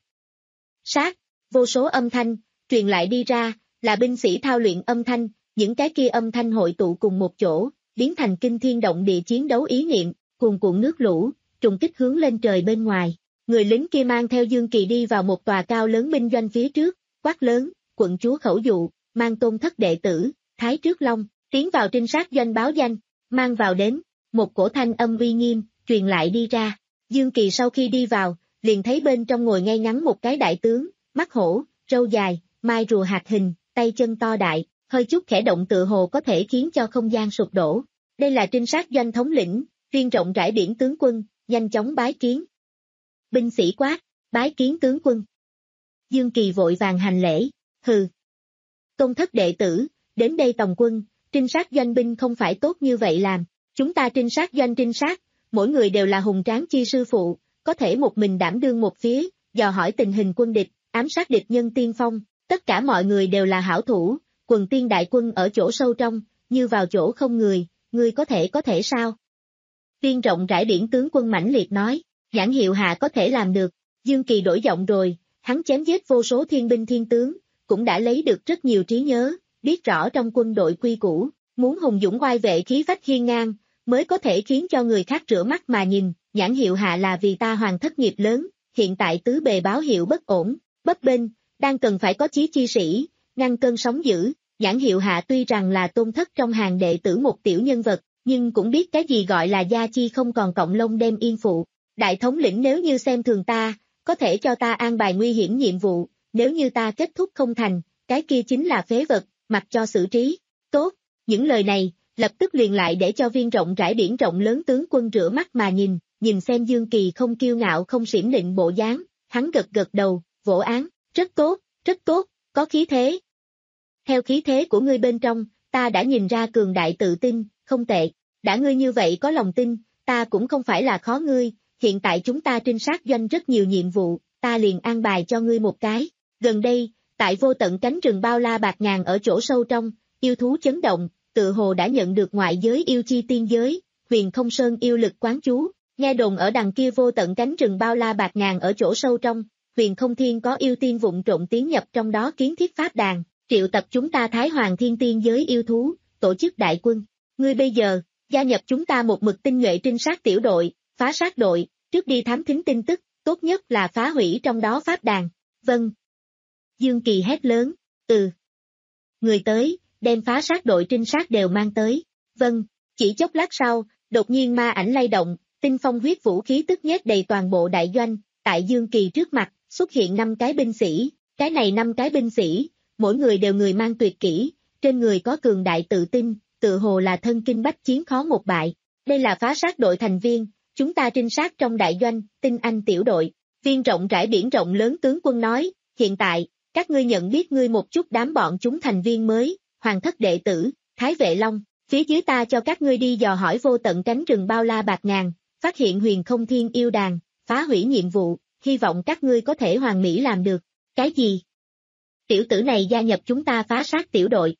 sát, vô số âm thanh, truyền lại đi ra, là binh sĩ thao luyện âm thanh, những cái kia âm thanh hội tụ cùng một chỗ, biến thành kinh thiên động địa chiến đấu ý niệm, cuồn cuộn nước lũ, trùng kích hướng lên trời bên ngoài. Người lính kia mang theo Dương Kỳ đi vào một tòa cao lớn binh doanh phía trước, quát lớn, quận chúa khẩu dụ, mang tôn thất đệ tử, Thái Trước Long, tiến vào trinh sát doanh báo danh, mang vào đến, một cổ thanh âm uy nghiêm, truyền lại đi ra. Dương Kỳ sau khi đi vào, liền thấy bên trong ngồi ngay ngắn một cái đại tướng, mắt hổ, râu dài, mai rùa hạt hình, tay chân to đại, hơi chút khẽ động tựa hồ có thể khiến cho không gian sụp đổ. Đây là trinh sát doanh thống lĩnh, viên rộng rãi biển tướng quân, nhanh chóng bái kiến. Binh sĩ quát, bái kiến tướng quân. Dương Kỳ vội vàng hành lễ, hừ. Tôn thất đệ tử, đến đây tòng quân, trinh sát doanh binh không phải tốt như vậy làm, chúng ta trinh sát doanh trinh sát, mỗi người đều là hùng tráng chi sư phụ, có thể một mình đảm đương một phía, dò hỏi tình hình quân địch, ám sát địch nhân tiên phong, tất cả mọi người đều là hảo thủ, quần tiên đại quân ở chỗ sâu trong, như vào chỗ không người, ngươi có thể có thể sao? Viên rộng rãi biển tướng quân mãnh liệt nói, nhãn hiệu hạ có thể làm được, Dương Kỳ đổi giọng rồi, hắn chém giết vô số thiên binh thiên tướng, cũng đã lấy được rất nhiều trí nhớ, biết rõ trong quân đội quy củ, muốn hùng dũng oai vệ khí phách hiên ngang, mới có thể khiến cho người khác rửa mắt mà nhìn, nhãn hiệu hạ là vì ta hoàng thất nghiệp lớn, hiện tại tứ bề báo hiệu bất ổn, bấp bênh, đang cần phải có chí chi sĩ, ngăn cơn sóng dữ, nhãn hiệu hạ tuy rằng là tôn thất trong hàng đệ tử một tiểu nhân vật, nhưng cũng biết cái gì gọi là gia chi không còn cọng lông đem yên phụ, Đại thống lĩnh nếu như xem thường ta, có thể cho ta an bài nguy hiểm nhiệm vụ, nếu như ta kết thúc không thành, cái kia chính là phế vật, mặc cho xử trí. Tốt, những lời này, lập tức liền lại để cho viên rộng rãi biển rộng lớn tướng quân rửa mắt mà nhìn, nhìn xem Dương Kỳ không kiêu ngạo không xiểm nịnh bộ dáng, hắn gật gật đầu, vỗ án, rất tốt, rất tốt, có khí thế. Theo khí thế của ngươi bên trong, ta đã nhìn ra cường đại tự tin, không tệ, đã ngươi như vậy có lòng tin, ta cũng không phải là khó ngươi, hiện tại chúng ta trinh sát doanh rất nhiều nhiệm vụ, ta liền an bài cho ngươi một cái, gần đây, tại vô tận cánh rừng bao la bạc ngàn ở chỗ sâu trong, yêu thú chấn động, tự hồ đã nhận được ngoại giới yêu chi tiên giới, huyền không sơn yêu lực quán chú, nghe đồn ở đằng kia vô tận cánh rừng bao la bạc ngàn ở chỗ sâu trong, huyền không thiên có yêu tiên vụng trộn tiến nhập trong đó kiến thiết pháp đàn, triệu tập chúng ta Thái Hoàng thiên tiên giới yêu thú, tổ chức đại quân. Ngươi bây giờ, gia nhập chúng ta một mực tinh nhuệ trinh sát tiểu đội, phá sát đội, trước đi thám thính tin tức, tốt nhất là phá hủy trong đó pháp đàn. Vâng. Dương Kỳ hét lớn, ừ. Người tới, đem phá sát đội trinh sát đều mang tới. Vâng, chỉ chốc lát sau, đột nhiên ma ảnh lay động, tinh phong huyết vũ khí tức nhét đầy toàn bộ đại doanh, tại Dương Kỳ trước mặt, xuất hiện năm cái binh sĩ, cái này năm cái binh sĩ, mỗi người đều người mang tuyệt kỹ, trên người có cường đại tự tin, tự hồ là thân kinh bách chiến khó một bại. Đây là phá sát đội thành viên, chúng ta trinh sát trong đại doanh, tinh anh tiểu đội. Viên rộng rãi biển rộng lớn tướng quân nói, hiện tại, các ngươi nhận biết ngươi một chút đám bọn chúng thành viên mới, hoàng thất đệ tử, Thái Vệ Long, phía dưới ta cho các ngươi đi dò hỏi vô tận cánh rừng bao la bạc ngàn, phát hiện huyền không thiên yêu đàn, phá hủy nhiệm vụ, hy vọng các ngươi có thể hoàn mỹ làm được. Cái gì? Tiểu tử này gia nhập chúng ta phá sát tiểu đội.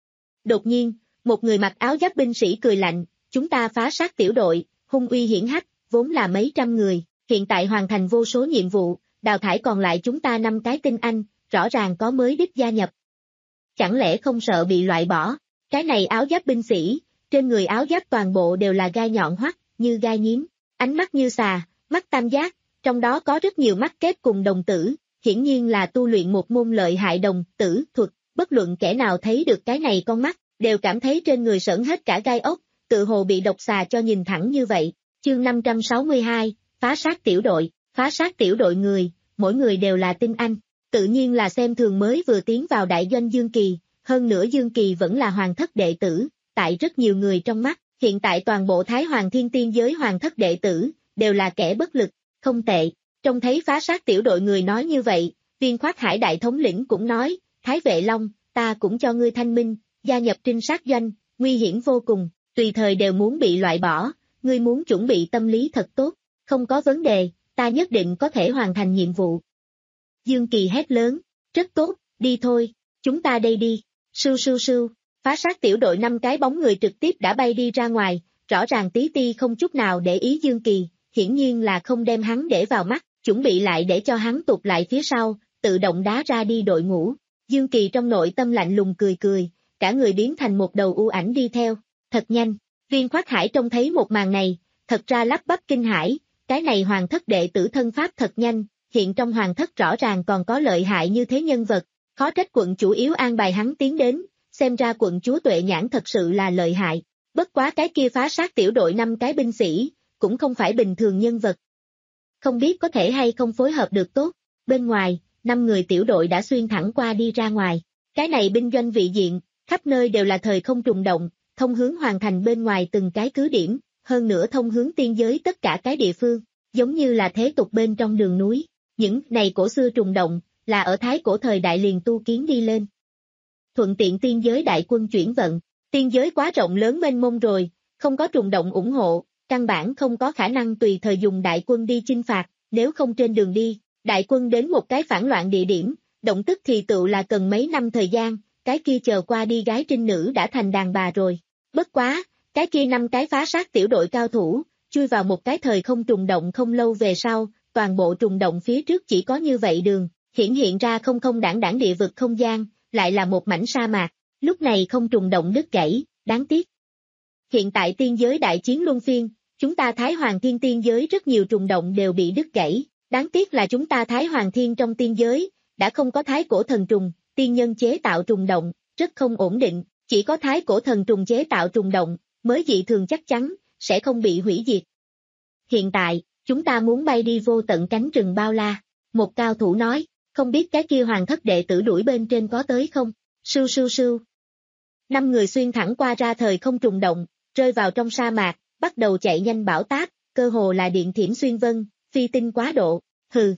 Đột nhiên, một người mặc áo giáp binh sĩ cười lạnh, chúng ta phá sát tiểu đội, hung uy hiển hách, vốn là mấy trăm người, hiện tại hoàn thành vô số nhiệm vụ, đào thải còn lại chúng ta năm cái tinh anh, rõ ràng có mới đích gia nhập. Chẳng lẽ không sợ bị loại bỏ? Cái này áo giáp binh sĩ, trên người áo giáp toàn bộ đều là gai nhọn hoắt, như gai nhím, ánh mắt như xà, mắt tam giác, trong đó có rất nhiều mắt kép cùng đồng tử, hiển nhiên là tu luyện một môn lợi hại đồng tử thuật, bất luận kẻ nào thấy được cái này con mắt, đều cảm thấy trên người sởn hết cả gai ốc, tự hồ bị độc xà cho nhìn thẳng như vậy. Chương năm trăm sáu mươi hai, phá sát tiểu đội, phá sát tiểu đội người, mỗi người đều là tinh anh, tự nhiên là xem thường mới vừa tiến vào đại doanh Dương Kỳ, hơn nữa Dương Kỳ vẫn là hoàng thất đệ tử, tại rất nhiều người trong mắt, hiện tại toàn bộ Thái Hoàng thiên tiên giới hoàng thất đệ tử, đều là kẻ bất lực, không tệ. Trông thấy phá sát tiểu đội người nói như vậy, Viên Khoát Hải đại thống lĩnh cũng nói, Thái Vệ Long, ta cũng cho ngươi thanh minh, gia nhập trinh sát doanh, nguy hiểm vô cùng, tùy thời đều muốn bị loại bỏ, ngươi muốn chuẩn bị tâm lý thật tốt, không có vấn đề, ta nhất định có thể hoàn thành nhiệm vụ. Dương Kỳ hét lớn, rất tốt, đi thôi, chúng ta đây đi, sưu sưu sưu, phá sát tiểu đội năm cái bóng người trực tiếp đã bay đi ra ngoài, rõ ràng tí ti không chút nào để ý Dương Kỳ, hiển nhiên là không đem hắn để vào mắt, chuẩn bị lại để cho hắn tụt lại phía sau, tự động đá ra đi đội ngũ. Dương Kỳ trong nội tâm lạnh lùng cười cười, cả người biến thành một đầu u ảnh đi theo, thật nhanh. Viên Khoát Hải trông thấy một màn này, thật ra lắp bắp kinh hãi, cái này hoàng thất đệ tử thân pháp thật nhanh, hiện trong hoàng thất rõ ràng còn có lợi hại như thế nhân vật, khó trách quận chủ yếu an bài hắn tiến đến, xem ra quận chúa Tuệ Nhãn thật sự là lợi hại, bất quá cái kia phá sát tiểu đội năm cái binh sĩ, cũng không phải bình thường nhân vật. Không biết có thể hay không phối hợp được tốt, bên ngoài, năm người tiểu đội đã xuyên thẳng qua đi ra ngoài, cái này binh doanh vị diện, khắp nơi đều là thời không trùng động, thông hướng hoàn thành bên ngoài từng cái cứ điểm, hơn nữa thông hướng tiên giới tất cả cái địa phương, giống như là thế tục bên trong đường núi, những này cổ xưa trùng động, là ở thái cổ thời đại liền tu kiến đi lên. Thuận tiện tiên giới đại quân chuyển vận, tiên giới quá rộng lớn mênh mông rồi, không có trùng động ủng hộ, căn bản không có khả năng tùy thời dùng đại quân đi chinh phạt, nếu không trên đường đi, đại quân đến một cái phản loạn địa điểm, động tức thì tựu là cần mấy năm thời gian, cái kia chờ qua đi gái trinh nữ đã thành đàn bà rồi. Bất quá, cái kia năm cái phá sát tiểu đội cao thủ, chui vào một cái thời không trùng động không lâu về sau, toàn bộ trùng động phía trước chỉ có như vậy đường, hiển hiện ra không không đảng đảng địa vực không gian, lại là một mảnh sa mạc, lúc này không trùng động đứt gãy, đáng tiếc. Hiện tại tiên giới đại chiến luân phiên, chúng ta Thái Hoàng Thiên tiên giới rất nhiều trùng động đều bị đứt gãy, đáng tiếc là chúng ta Thái Hoàng Thiên trong tiên giới, đã không có thái cổ thần trùng, tiên nhân chế tạo trùng động, rất không ổn định, chỉ có thái cổ thần trùng chế tạo trùng động, mới dị thường chắc chắn, sẽ không bị hủy diệt. Hiện tại, chúng ta muốn bay đi vô tận cánh rừng bao la. Một cao thủ nói, không biết cái kia hoàng thất đệ tử đuổi bên trên có tới không? Sưu sưu sưu. Năm người xuyên thẳng qua ra thời không trùng động, rơi vào trong sa mạc, bắt đầu chạy nhanh bão táp, cơ hồ là điện thiểm xuyên vân, phi tinh quá độ. Hừ.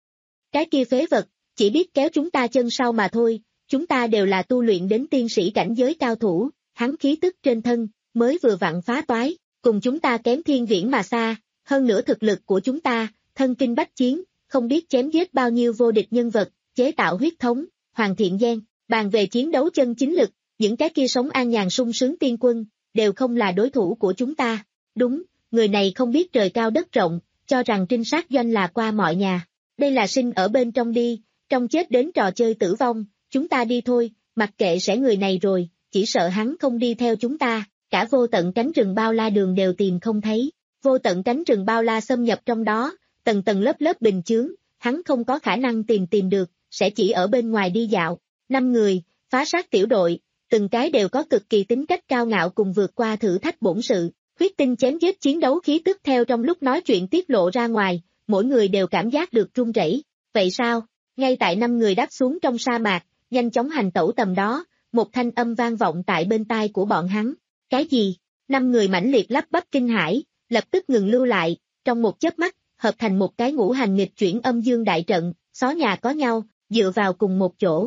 Cái kia phế vật, chỉ biết kéo chúng ta chân sau mà thôi, chúng ta đều là tu luyện đến tiên sĩ cảnh giới cao thủ, hắn khí tức trên thân, mới vừa vặn phá toái, cùng chúng ta kém thiên viễn mà xa, hơn nữa thực lực của chúng ta, thân kinh bách chiến, không biết chém giết bao nhiêu vô địch nhân vật, chế tạo huyết thống, hoàn thiện gian, bàn về chiến đấu chân chính lực, những cái kia sống an nhàn sung sướng tiên quân, đều không là đối thủ của chúng ta. Đúng, người này không biết trời cao đất rộng, cho rằng trinh sát doanh là qua mọi nhà. Đây là sinh ở bên trong đi, trong chết đến trò chơi tử vong, chúng ta đi thôi, mặc kệ sẽ người này rồi, chỉ sợ hắn không đi theo chúng ta, cả vô tận cánh rừng bao la đường đều tìm không thấy. Vô tận cánh rừng bao la xâm nhập trong đó, tầng tầng lớp lớp bình chướng, hắn không có khả năng tìm tìm được, sẽ chỉ ở bên ngoài đi dạo. Năm người, phá sát tiểu đội, từng cái đều có cực kỳ tính cách cao ngạo cùng vượt qua thử thách bổn sự, huyết tinh chém giết chiến đấu khí tức theo trong lúc nói chuyện tiết lộ ra ngoài, mỗi người đều cảm giác được run rẩy. Vậy sao? Ngay tại năm người đáp xuống trong sa mạc, nhanh chóng hành tẩu tầm đó, một thanh âm vang vọng tại bên tai của bọn hắn. Cái gì? Năm người mãnh liệt lắp bắp kinh hãi, lập tức ngừng lưu lại, trong một chớp mắt, hợp thành một cái ngũ hành nghịch chuyển âm dương đại trận, xó nhà có nhau, dựa vào cùng một chỗ.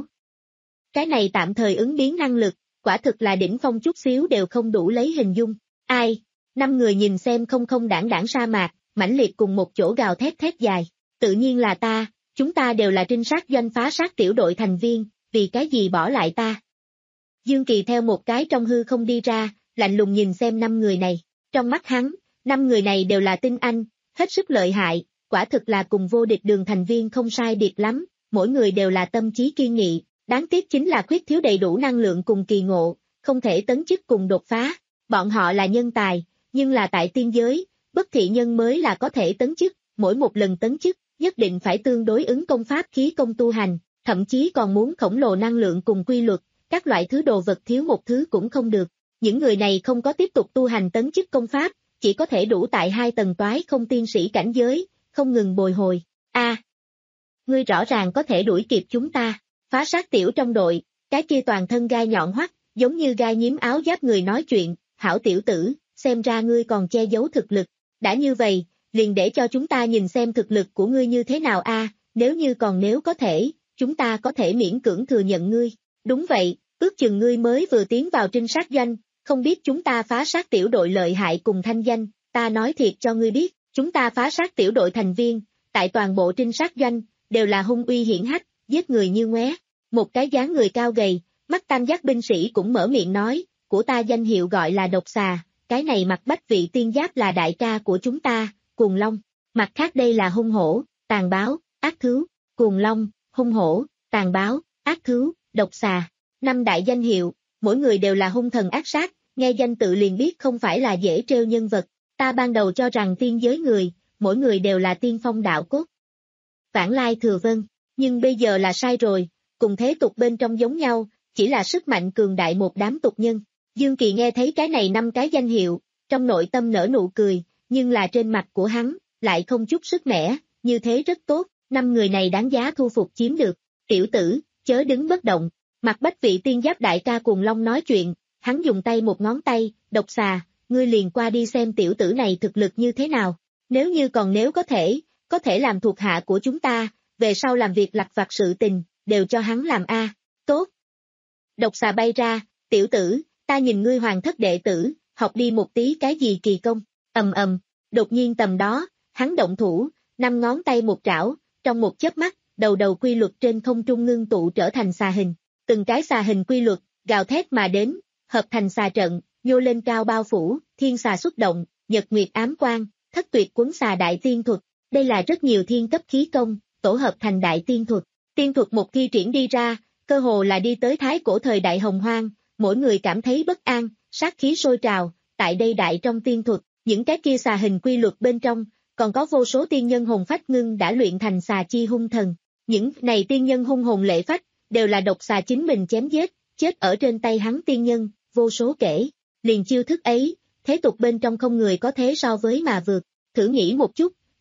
Cái này tạm thời ứng biến năng lực, quả thực là đỉnh phong chút xíu đều không đủ lấy hình dung. Ai? Năm người nhìn xem không không đảng đảng sa mạc, mãnh liệt cùng một chỗ gào thét thét dài. Tự nhiên là ta, chúng ta đều là trinh sát doanh phá sát tiểu đội thành viên, vì cái gì bỏ lại ta? Dương Kỳ theo một cái trong hư không đi ra, lạnh lùng nhìn xem năm người này. Trong mắt hắn, năm người này đều là tinh anh, hết sức lợi hại, quả thực là cùng vô địch đường thành viên không sai biệt lắm, mỗi người đều là tâm trí kiên nghị, đáng tiếc chính là khuyết thiếu đầy đủ năng lượng cùng kỳ ngộ, không thể tấn chức cùng đột phá. Bọn họ là nhân tài, nhưng là tại tiên giới, bất thị nhân mới là có thể tấn chức, mỗi một lần tấn chức, nhất định phải tương đối ứng công pháp khí công tu hành, thậm chí còn muốn khổng lồ năng lượng cùng quy luật, các loại thứ đồ vật thiếu một thứ cũng không được. Những người này không có tiếp tục tu hành tấn chức công pháp, chỉ có thể đủ tại hai tầng toái không tiên sĩ cảnh giới, không ngừng bồi hồi. A, à, ngươi rõ ràng có thể đuổi kịp chúng ta. Phá sát tiểu trong đội, cái kia toàn thân gai nhọn hoắt, giống như gai nhím áo giáp người nói chuyện, hảo tiểu tử, xem ra ngươi còn che giấu thực lực. Đã như vậy, liền để cho chúng ta nhìn xem thực lực của ngươi như thế nào a. À, nếu như còn nếu có thể, chúng ta có thể miễn cưỡng thừa nhận ngươi. Đúng vậy, ước chừng ngươi mới vừa tiến vào trinh sát doanh, không biết chúng ta phá sát tiểu đội lợi hại cùng thanh danh, ta nói thiệt cho ngươi biết, chúng ta phá sát tiểu đội thành viên, tại toàn bộ trinh sát doanh, đều là hung uy hiển hách, giết người như ngoé. Một cái dáng người cao gầy, mắt tam giác binh sĩ cũng mở miệng nói, của ta danh hiệu gọi là độc xà, cái này mặt bách vị tiên giáp là đại ca của chúng ta, Cuồng Long, mặt khác đây là hung hổ, tàn báo, ác thú, Cuồng Long, hung hổ, tàn báo, ác thú, độc xà, năm đại danh hiệu, mỗi người đều là hung thần ác sát, nghe danh tự liền biết không phải là dễ trêu nhân vật, ta ban đầu cho rằng tiên giới người, mỗi người đều là tiên phong đạo cốt. Vãng lai thừa vân, nhưng bây giờ là sai rồi, cùng thế tục bên trong giống nhau, chỉ là sức mạnh cường đại một đám tục nhân. Dương Kỳ nghe thấy cái này năm cái danh hiệu, trong nội tâm nở nụ cười, nhưng là trên mặt của hắn, lại không chút sức mẻ, như thế rất tốt, năm người này đáng giá thu phục chiếm được. Tiểu tử, chớ đứng bất động, mặt bách vị tiên giáp đại ca Cuồng Long nói chuyện, hắn dùng tay một ngón tay, độc xà, ngươi liền qua đi xem tiểu tử này thực lực như thế nào, nếu như còn nếu có thể, có thể làm thuộc hạ của chúng ta, về sau làm việc lặt vặt sự tình, đều cho hắn làm a. Tốt. Độc xà bay ra, tiểu tử, ta nhìn ngươi hoàng thất đệ tử, học đi một tí cái gì kỳ công, ầm ầm, đột nhiên tầm đó, hắn động thủ, năm ngón tay một trảo, trong một chớp mắt, đầu đầu quy luật trên không trung ngưng tụ trở thành xà hình, từng cái xà hình quy luật, gào thét mà đến, hợp thành xà trận, nhô lên cao bao phủ, thiên xà xuất động, nhật nguyệt ám quang, thất tuyệt quấn xà đại tiên thuật, đây là rất nhiều thiên cấp khí công, tổ hợp thành đại tiên thuật. Tiên thuật một khi triển đi ra, cơ hồ là đi tới thái cổ thời đại hồng hoang, mỗi người cảm thấy bất an, sát khí sôi trào, tại đây đại trong tiên thuật, những cái kia xà hình quy luật bên trong, còn có vô số tiên nhân hồn phách ngưng đã luyện thành xà chi hung thần. Những này tiên nhân hung hồn lệ phách, đều là độc xà chính mình chém giết, chết ở trên tay hắn tiên nhân, vô số kể. Liền chiêu thức ấy, thế tục bên trong không người có thế so với mà vượt. Thử nghĩ một chút,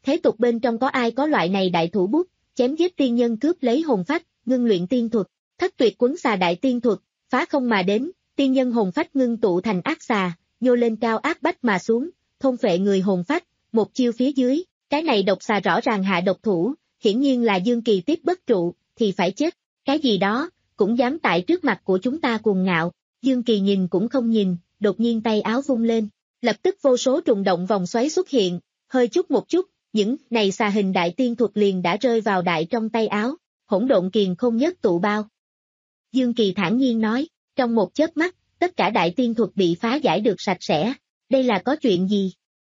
thế tục bên trong có ai có loại này đại thủ bút, chém giết tiên nhân cướp lấy hồn phách, ngưng luyện tiên thuật, thất tuyệt quấn xà đại tiên thuật, phá không mà đến, tiên nhân hồn phách ngưng tụ thành ác xà, nhô lên cao áp bách mà xuống, thôn phệ người hồn phách, một chiêu phía dưới, cái này độc xà rõ ràng hạ độc thủ, hiển nhiên là Dương Kỳ tiếp bất trụ, thì phải chết, cái gì đó, cũng dám tại trước mặt của chúng ta cuồng ngạo, Dương Kỳ nhìn cũng không nhìn, đột nhiên tay áo vung lên, lập tức vô số trùng động vòng xoáy xuất hiện, hơi chút một chút, những này xà hình đại tiên thuật liền đã rơi vào đại trong tay áo, hỗn độn kiền không nhất tụ bao. Dương Kỳ thản nhiên nói, trong một chớp mắt, tất cả đại tiên thuật bị phá giải được sạch sẽ, đây là có chuyện gì?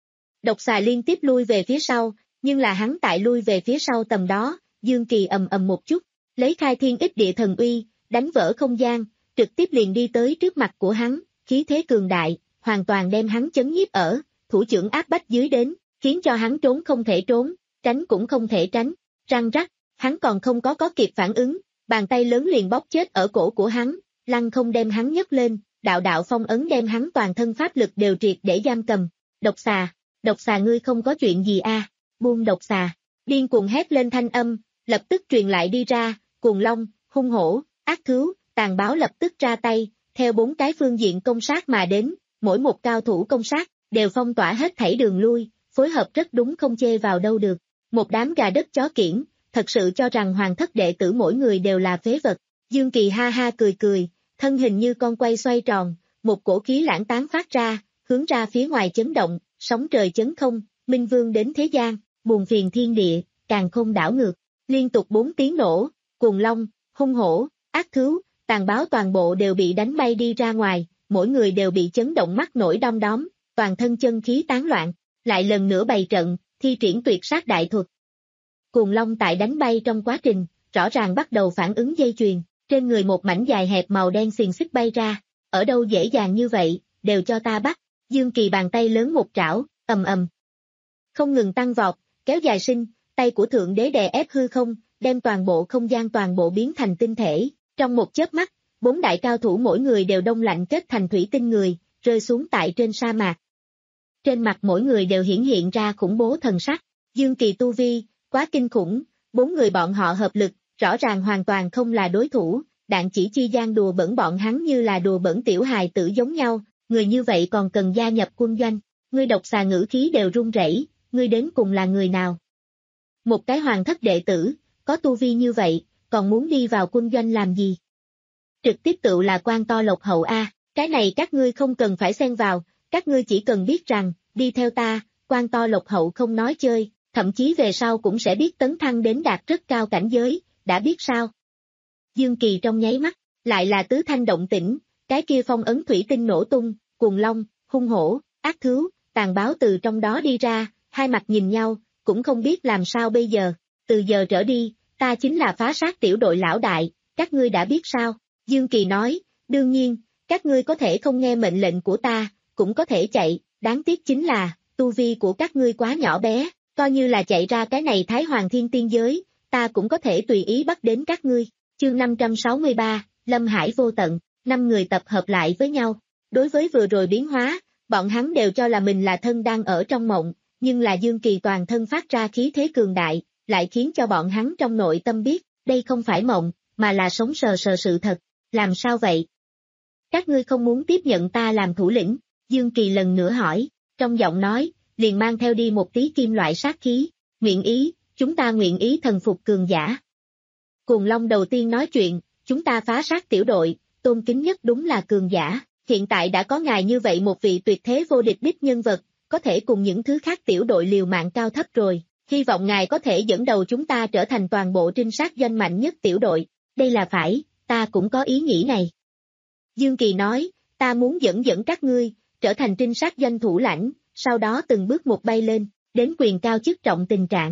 Độc xà liên tiếp lui về phía sau, nhưng là hắn tại lui về phía sau tầm đó, Dương Kỳ ầm ầm một chút, lấy khai thiên ích địa thần uy, đánh vỡ không gian, trực tiếp liền đi tới trước mặt của hắn, khí thế cường đại, hoàn toàn đem hắn chấn nhiếp ở, thủ trưởng áp bách dưới đến, khiến cho hắn trốn không thể trốn, tránh cũng không thể tránh, răng rắc, hắn còn không có có kịp phản ứng, bàn tay lớn liền bóp chết ở cổ của hắn, lăng không đem hắn nhấc lên, đạo đạo phong ấn đem hắn toàn thân pháp lực đều triệt để giam cầm, độc xà, độc xà ngươi không có chuyện gì a? À? Buông độc xà, điên cuồng hét lên thanh âm, lập tức truyền lại đi ra, cuồng long, hung hổ, ác thú, tàn báo lập tức ra tay, theo bốn cái phương diện công sát mà đến, mỗi một cao thủ công sát, đều phong tỏa hết thảy đường lui, phối hợp rất đúng không chê vào đâu được, một đám gà đất chó kiểng, thật sự cho rằng hoàng thất đệ tử mỗi người đều là phế vật, Dương Kỳ ha ha cười cười, thân hình như con quay xoay tròn, một cổ khí lãng tán phát ra, hướng ra phía ngoài chấn động, sóng trời chấn không, minh vương đến thế gian, buồn phiền thiên địa, càn khôn đảo ngược, liên tục bốn tiếng nổ, cuồng long, hung hổ, ác thú, tàn báo toàn bộ đều bị đánh bay đi ra ngoài, mỗi người đều bị chấn động mắt nổi đom đóm, toàn thân chân khí tán loạn, lại lần nữa bày trận, thi triển tuyệt sát đại thuật. Cuồng long tại đánh bay trong quá trình, rõ ràng bắt đầu phản ứng dây chuyền, trên người một mảnh dài hẹp màu đen xiềng xích bay ra, ở đâu dễ dàng như vậy, đều cho ta bắt, Dương Kỳ bàn tay lớn một trảo, ầm ầm. Không ngừng tăng vọt, kéo dài sinh, tay của thượng đế đè ép hư không, đem toàn bộ không gian toàn bộ biến thành tinh thể, trong một chớp mắt, bốn đại cao thủ mỗi người đều đông lạnh kết thành thủy tinh người, rơi xuống tại trên sa mạc. Trên mặt mỗi người đều hiển hiện ra khủng bố thần sắc, Dương Kỳ tu vi, quá kinh khủng, bốn người bọn họ hợp lực, rõ ràng hoàn toàn không là đối thủ, đạn chỉ chi gian đùa bẩn bọn hắn như là đùa bẩn tiểu hài tử giống nhau, người như vậy còn cần gia nhập quân doanh, ngươi độc xà ngữ khí đều run rẩy, ngươi đến cùng là người nào? Một cái hoàng thất đệ tử, có tu vi như vậy, còn muốn đi vào quân doanh làm gì? Trực tiếp tự là quan to lộc hậu a, cái này các ngươi không cần phải xen vào, các ngươi chỉ cần biết rằng, đi theo ta, quan to lộc hậu không nói chơi, thậm chí về sau cũng sẽ biết tấn thăng đến đạt rất cao cảnh giới, đã biết sao? Dương Kỳ trong nháy mắt, lại là tứ thanh động tĩnh, cái kia phong ấn thủy tinh nổ tung, cuồng long, hung hổ, ác thú, tàn báo từ trong đó đi ra, hai mặt nhìn nhau, cũng không biết làm sao bây giờ, từ giờ trở đi, ta chính là phá sát tiểu đội lão đại, các ngươi đã biết sao? Dương Kỳ nói, đương nhiên, các ngươi có thể không nghe mệnh lệnh của ta, cũng có thể chạy, đáng tiếc chính là, tu vi của các ngươi quá nhỏ bé, coi như là chạy ra cái này Thái Hoàng Thiên Tiên giới, ta cũng có thể tùy ý bắt đến các ngươi. Chương năm trăm sáu mươi ba, Lâm Hải vô tận, năm người tập hợp lại với nhau. Đối với vừa rồi biến hóa, bọn hắn đều cho là mình là thân đang ở trong mộng, nhưng là Dương Kỳ toàn thân phát ra khí thế cường đại, lại khiến cho bọn hắn trong nội tâm biết, đây không phải mộng, mà là sống sờ sờ sự thật. Làm sao vậy? Các ngươi không muốn tiếp nhận ta làm thủ lĩnh? Dương Kỳ lần nữa hỏi, trong giọng nói, liền mang theo đi một tí kim loại sát khí, nguyện ý, chúng ta nguyện ý thần phục cường giả. Cuồng Long đầu tiên nói chuyện, chúng ta phá sát tiểu đội, tôn kính nhất đúng là cường giả, hiện tại đã có ngài như vậy một vị tuyệt thế vô địch đích nhân vật, có thể cùng những thứ khác tiểu đội liều mạng cao thấp rồi, hy vọng ngài có thể dẫn đầu chúng ta trở thành toàn bộ trinh sát doanh mạnh nhất tiểu đội, đây là phải, ta cũng có ý nghĩ này. Dương Kỳ nói, ta muốn dẫn dẫn các ngươi, trở thành trinh sát doanh thủ lãnh, sau đó từng bước một bay lên, đến quyền cao chức trọng tình trạng.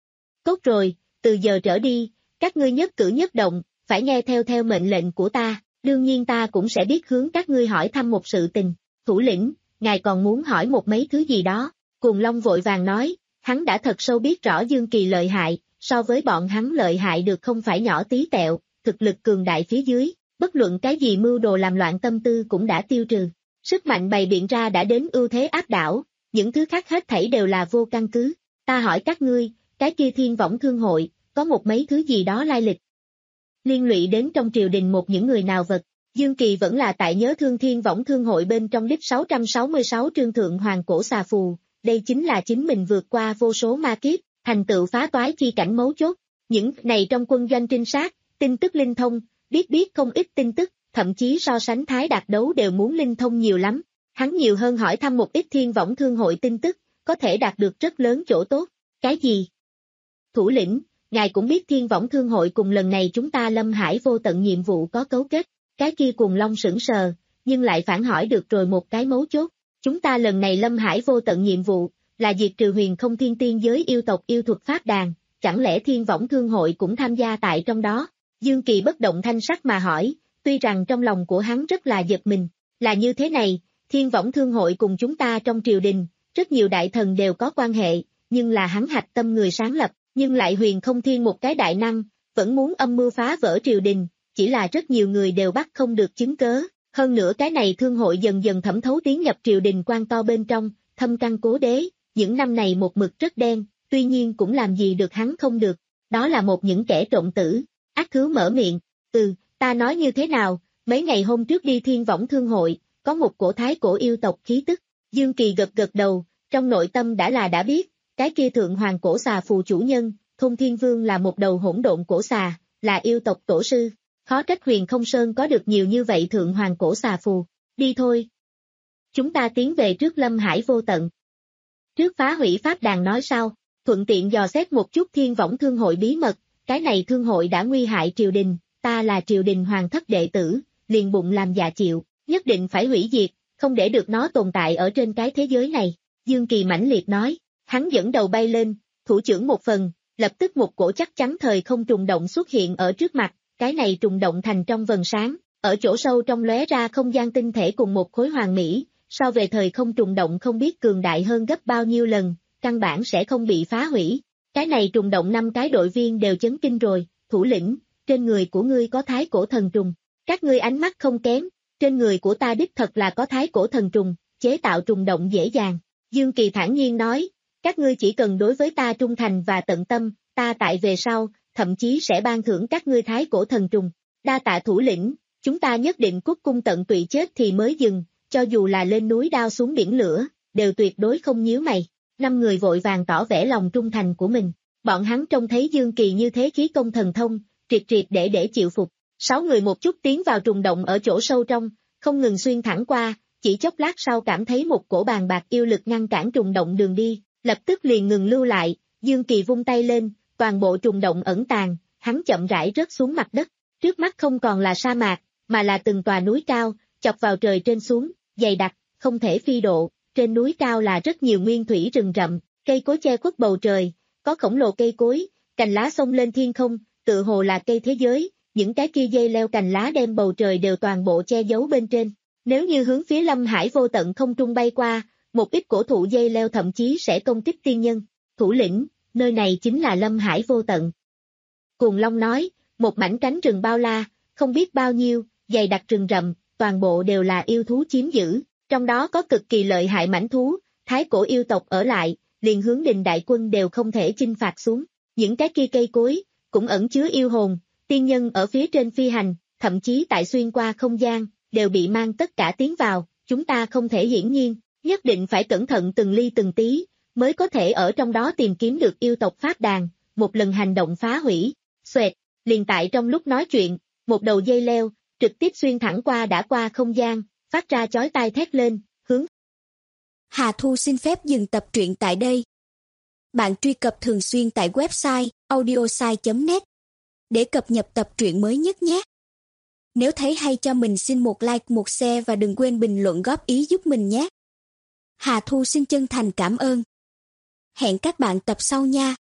Tốt rồi, từ giờ trở đi, các ngươi nhất cử nhất động, phải nghe theo theo mệnh lệnh của ta, đương nhiên ta cũng sẽ biết hướng các ngươi hỏi thăm một sự tình. Thủ lĩnh, ngài còn muốn hỏi một mấy thứ gì đó? Cuồng Long vội vàng nói, hắn đã thật sâu biết rõ Dương Kỳ lợi hại, so với bọn hắn lợi hại được không phải nhỏ tí tẹo, thực lực cường đại phía dưới, bất luận cái gì mưu đồ làm loạn tâm tư cũng đã tiêu trừ. Sức mạnh bày biện ra đã đến ưu thế áp đảo, những thứ khác hết thảy đều là vô căn cứ. Ta hỏi các ngươi, cái kia Thiên Võng Thương Hội, có một mấy thứ gì đó lai lịch. Liên lụy đến trong triều đình một những người nào vật. Dương Kỳ vẫn là tại nhớ thương Thiên Võng Thương Hội bên trong đích sáu trăm sáu mươi sáu trương thượng hoàng cổ xà phù, đây chính là chính mình vượt qua vô số ma kiếp, thành tựu phá toái chi cảnh mấu chốt. Những này trong quân doanh trinh sát, tin tức linh thông, biết biết không ít tin tức, thậm chí so sánh Thái Đạt Đấu đều muốn linh thông nhiều lắm. Hắn nhiều hơn hỏi thăm một ít Thiên Võng Thương Hội tin tức, có thể đạt được rất lớn chỗ tốt. Cái gì? Thủ lĩnh, ngài cũng biết Thiên Võng Thương Hội cùng lần này chúng ta Lâm Hải vô tận nhiệm vụ có cấu kết. Cái kia Cuồng Long sững sờ, nhưng lại phản hỏi được rồi một cái mấu chốt. Chúng ta lần này Lâm Hải vô tận nhiệm vụ, là diệt trừ huyền không thiên tiên giới yêu tộc yêu thuật pháp đàn, chẳng lẽ Thiên Võng Thương Hội cũng tham gia tại trong đó? Dương Kỳ bất động thanh sắc mà hỏi, tuy rằng trong lòng của hắn rất là giật mình. Là như thế này, Thiên Võng Thương Hội cùng chúng ta trong triều đình, rất nhiều đại thần đều có quan hệ, nhưng là hắn hạch tâm người sáng lập, nhưng lại huyền không thiên một cái đại năng, vẫn muốn âm mưu phá vỡ triều đình, chỉ là rất nhiều người đều bắt không được chứng cớ. Hơn nữa cái này thương hội dần dần thẩm thấu tiến nhập triều đình quan to bên trong, thâm căn cố đế, những năm này một mực rất đen, tuy nhiên cũng làm gì được hắn không được, đó là một những kẻ trộm tử. Ác Khứu mở miệng, ừ, ta nói như thế nào, mấy ngày hôm trước đi Thiên Võng Thương Hội, có một cổ thái cổ yêu tộc khí tức. Dương Kỳ gật gật đầu, trong nội tâm đã là đã biết, cái kia thượng hoàng cổ xà phù chủ nhân, Thôn Thiên Vương là một đầu hỗn độn cổ xà, là yêu tộc tổ sư. Khó trách Huyền Không Sơn có được nhiều như vậy thượng hoàng cổ xà phù. Đi thôi. Chúng ta tiến về trước Lâm Hải vô tận. Trước phá hủy pháp đàn nói sau, thuận tiện dò xét một chút Thiên Võng Thương Hội bí mật, cái này thương hội đã nguy hại triều đình, ta là triều đình hoàng thất đệ tử, liền bụng làm dạ chịu, nhất định phải hủy diệt, không để được nó tồn tại ở trên cái thế giới này. Dương Kỳ mãnh liệt nói, hắn dẫn đầu bay lên, thủ trưởng một phần, lập tức một cổ chắc chắn thời không trùng động xuất hiện ở trước mặt. Cái này trùng động thành trong vầng sáng, ở chỗ sâu trong lóe ra không gian tinh thể cùng một khối hoàng mỹ, so về thời không trùng động không biết cường đại hơn gấp bao nhiêu lần, căn bản sẽ không bị phá hủy. Cái này trùng động năm cái đội viên đều chấn kinh rồi, thủ lĩnh, trên người của ngươi có thái cổ thần trùng, các ngươi ánh mắt không kém, trên người của ta đích thật là có thái cổ thần trùng, chế tạo trùng động dễ dàng. Dương Kỳ thản nhiên nói, các ngươi chỉ cần đối với ta trung thành và tận tâm, ta tại về sau, thậm chí sẽ ban thưởng các ngươi thái cổ thần trùng. Đa tạ thủ lĩnh, chúng ta nhất định cút cung tận tụy chết thì mới dừng, cho dù là lên núi đao xuống biển lửa, đều tuyệt đối không nhíu mày. Năm người vội vàng tỏ vẻ lòng trung thành của mình. Bọn hắn trông thấy Dương Kỳ như thế khí công thần thông, triệt triệt để để chịu phục. Sáu người một chút tiến vào trùng động ở chỗ sâu trong, không ngừng xuyên thẳng qua, chỉ chốc lát sau cảm thấy một cổ bàn bạc yêu lực ngăn cản trùng động đường đi, lập tức liền ngừng lưu lại. Dương Kỳ vung tay lên, toàn bộ trùng động ẩn tàng, hắn chậm rãi rớt xuống mặt đất. Trước mắt không còn là sa mạc, mà là từng tòa núi cao, chọc vào trời trên xuống, dày đặc, không thể phi độ. Trên núi cao là rất nhiều nguyên thủy rừng rậm, cây cối che khuất bầu trời, có khổng lồ cây cối, cành lá xông lên thiên không, tự hồ là cây thế giới, những cái kia dây leo cành lá đem bầu trời đều toàn bộ che giấu bên trên. Nếu như hướng phía Lâm Hải vô tận không trung bay qua, một ít cổ thụ dây leo thậm chí sẽ công kích tiên nhân. Thủ lĩnh, nơi này chính là Lâm Hải vô tận. Cuồng Long nói, một mảnh cánh rừng bao la, không biết bao nhiêu, dày đặc rừng rậm, toàn bộ đều là yêu thú chiếm giữ, trong đó có cực kỳ lợi hại mãnh thú, thái cổ yêu tộc ở lại, liền hướng đình đại quân đều không thể chinh phạt xuống. Những cái kia cây cối, cũng ẩn chứa yêu hồn, tiên nhân ở phía trên phi hành, thậm chí tại xuyên qua không gian, đều bị mang tất cả tiến vào, chúng ta không thể hiển nhiên, nhất định phải cẩn thận từng ly từng tí, mới có thể ở trong đó tìm kiếm được yêu tộc pháp đàn, một lần hành động phá hủy. Xoẹt, liền tại trong lúc nói chuyện, một đầu dây leo, trực tiếp xuyên thẳng qua đã qua không gian, phát ra chói tai thét lên, hướng. Hà Thu xin phép dừng tập truyện tại đây. Bạn truy cập thường xuyên tại website audiosai chấm net để cập nhật tập truyện mới nhất nhé. Nếu thấy hay cho mình xin một like, một share và đừng quên bình luận góp ý giúp mình nhé. Hà Thu xin chân thành cảm ơn. Hẹn các bạn tập sau nha.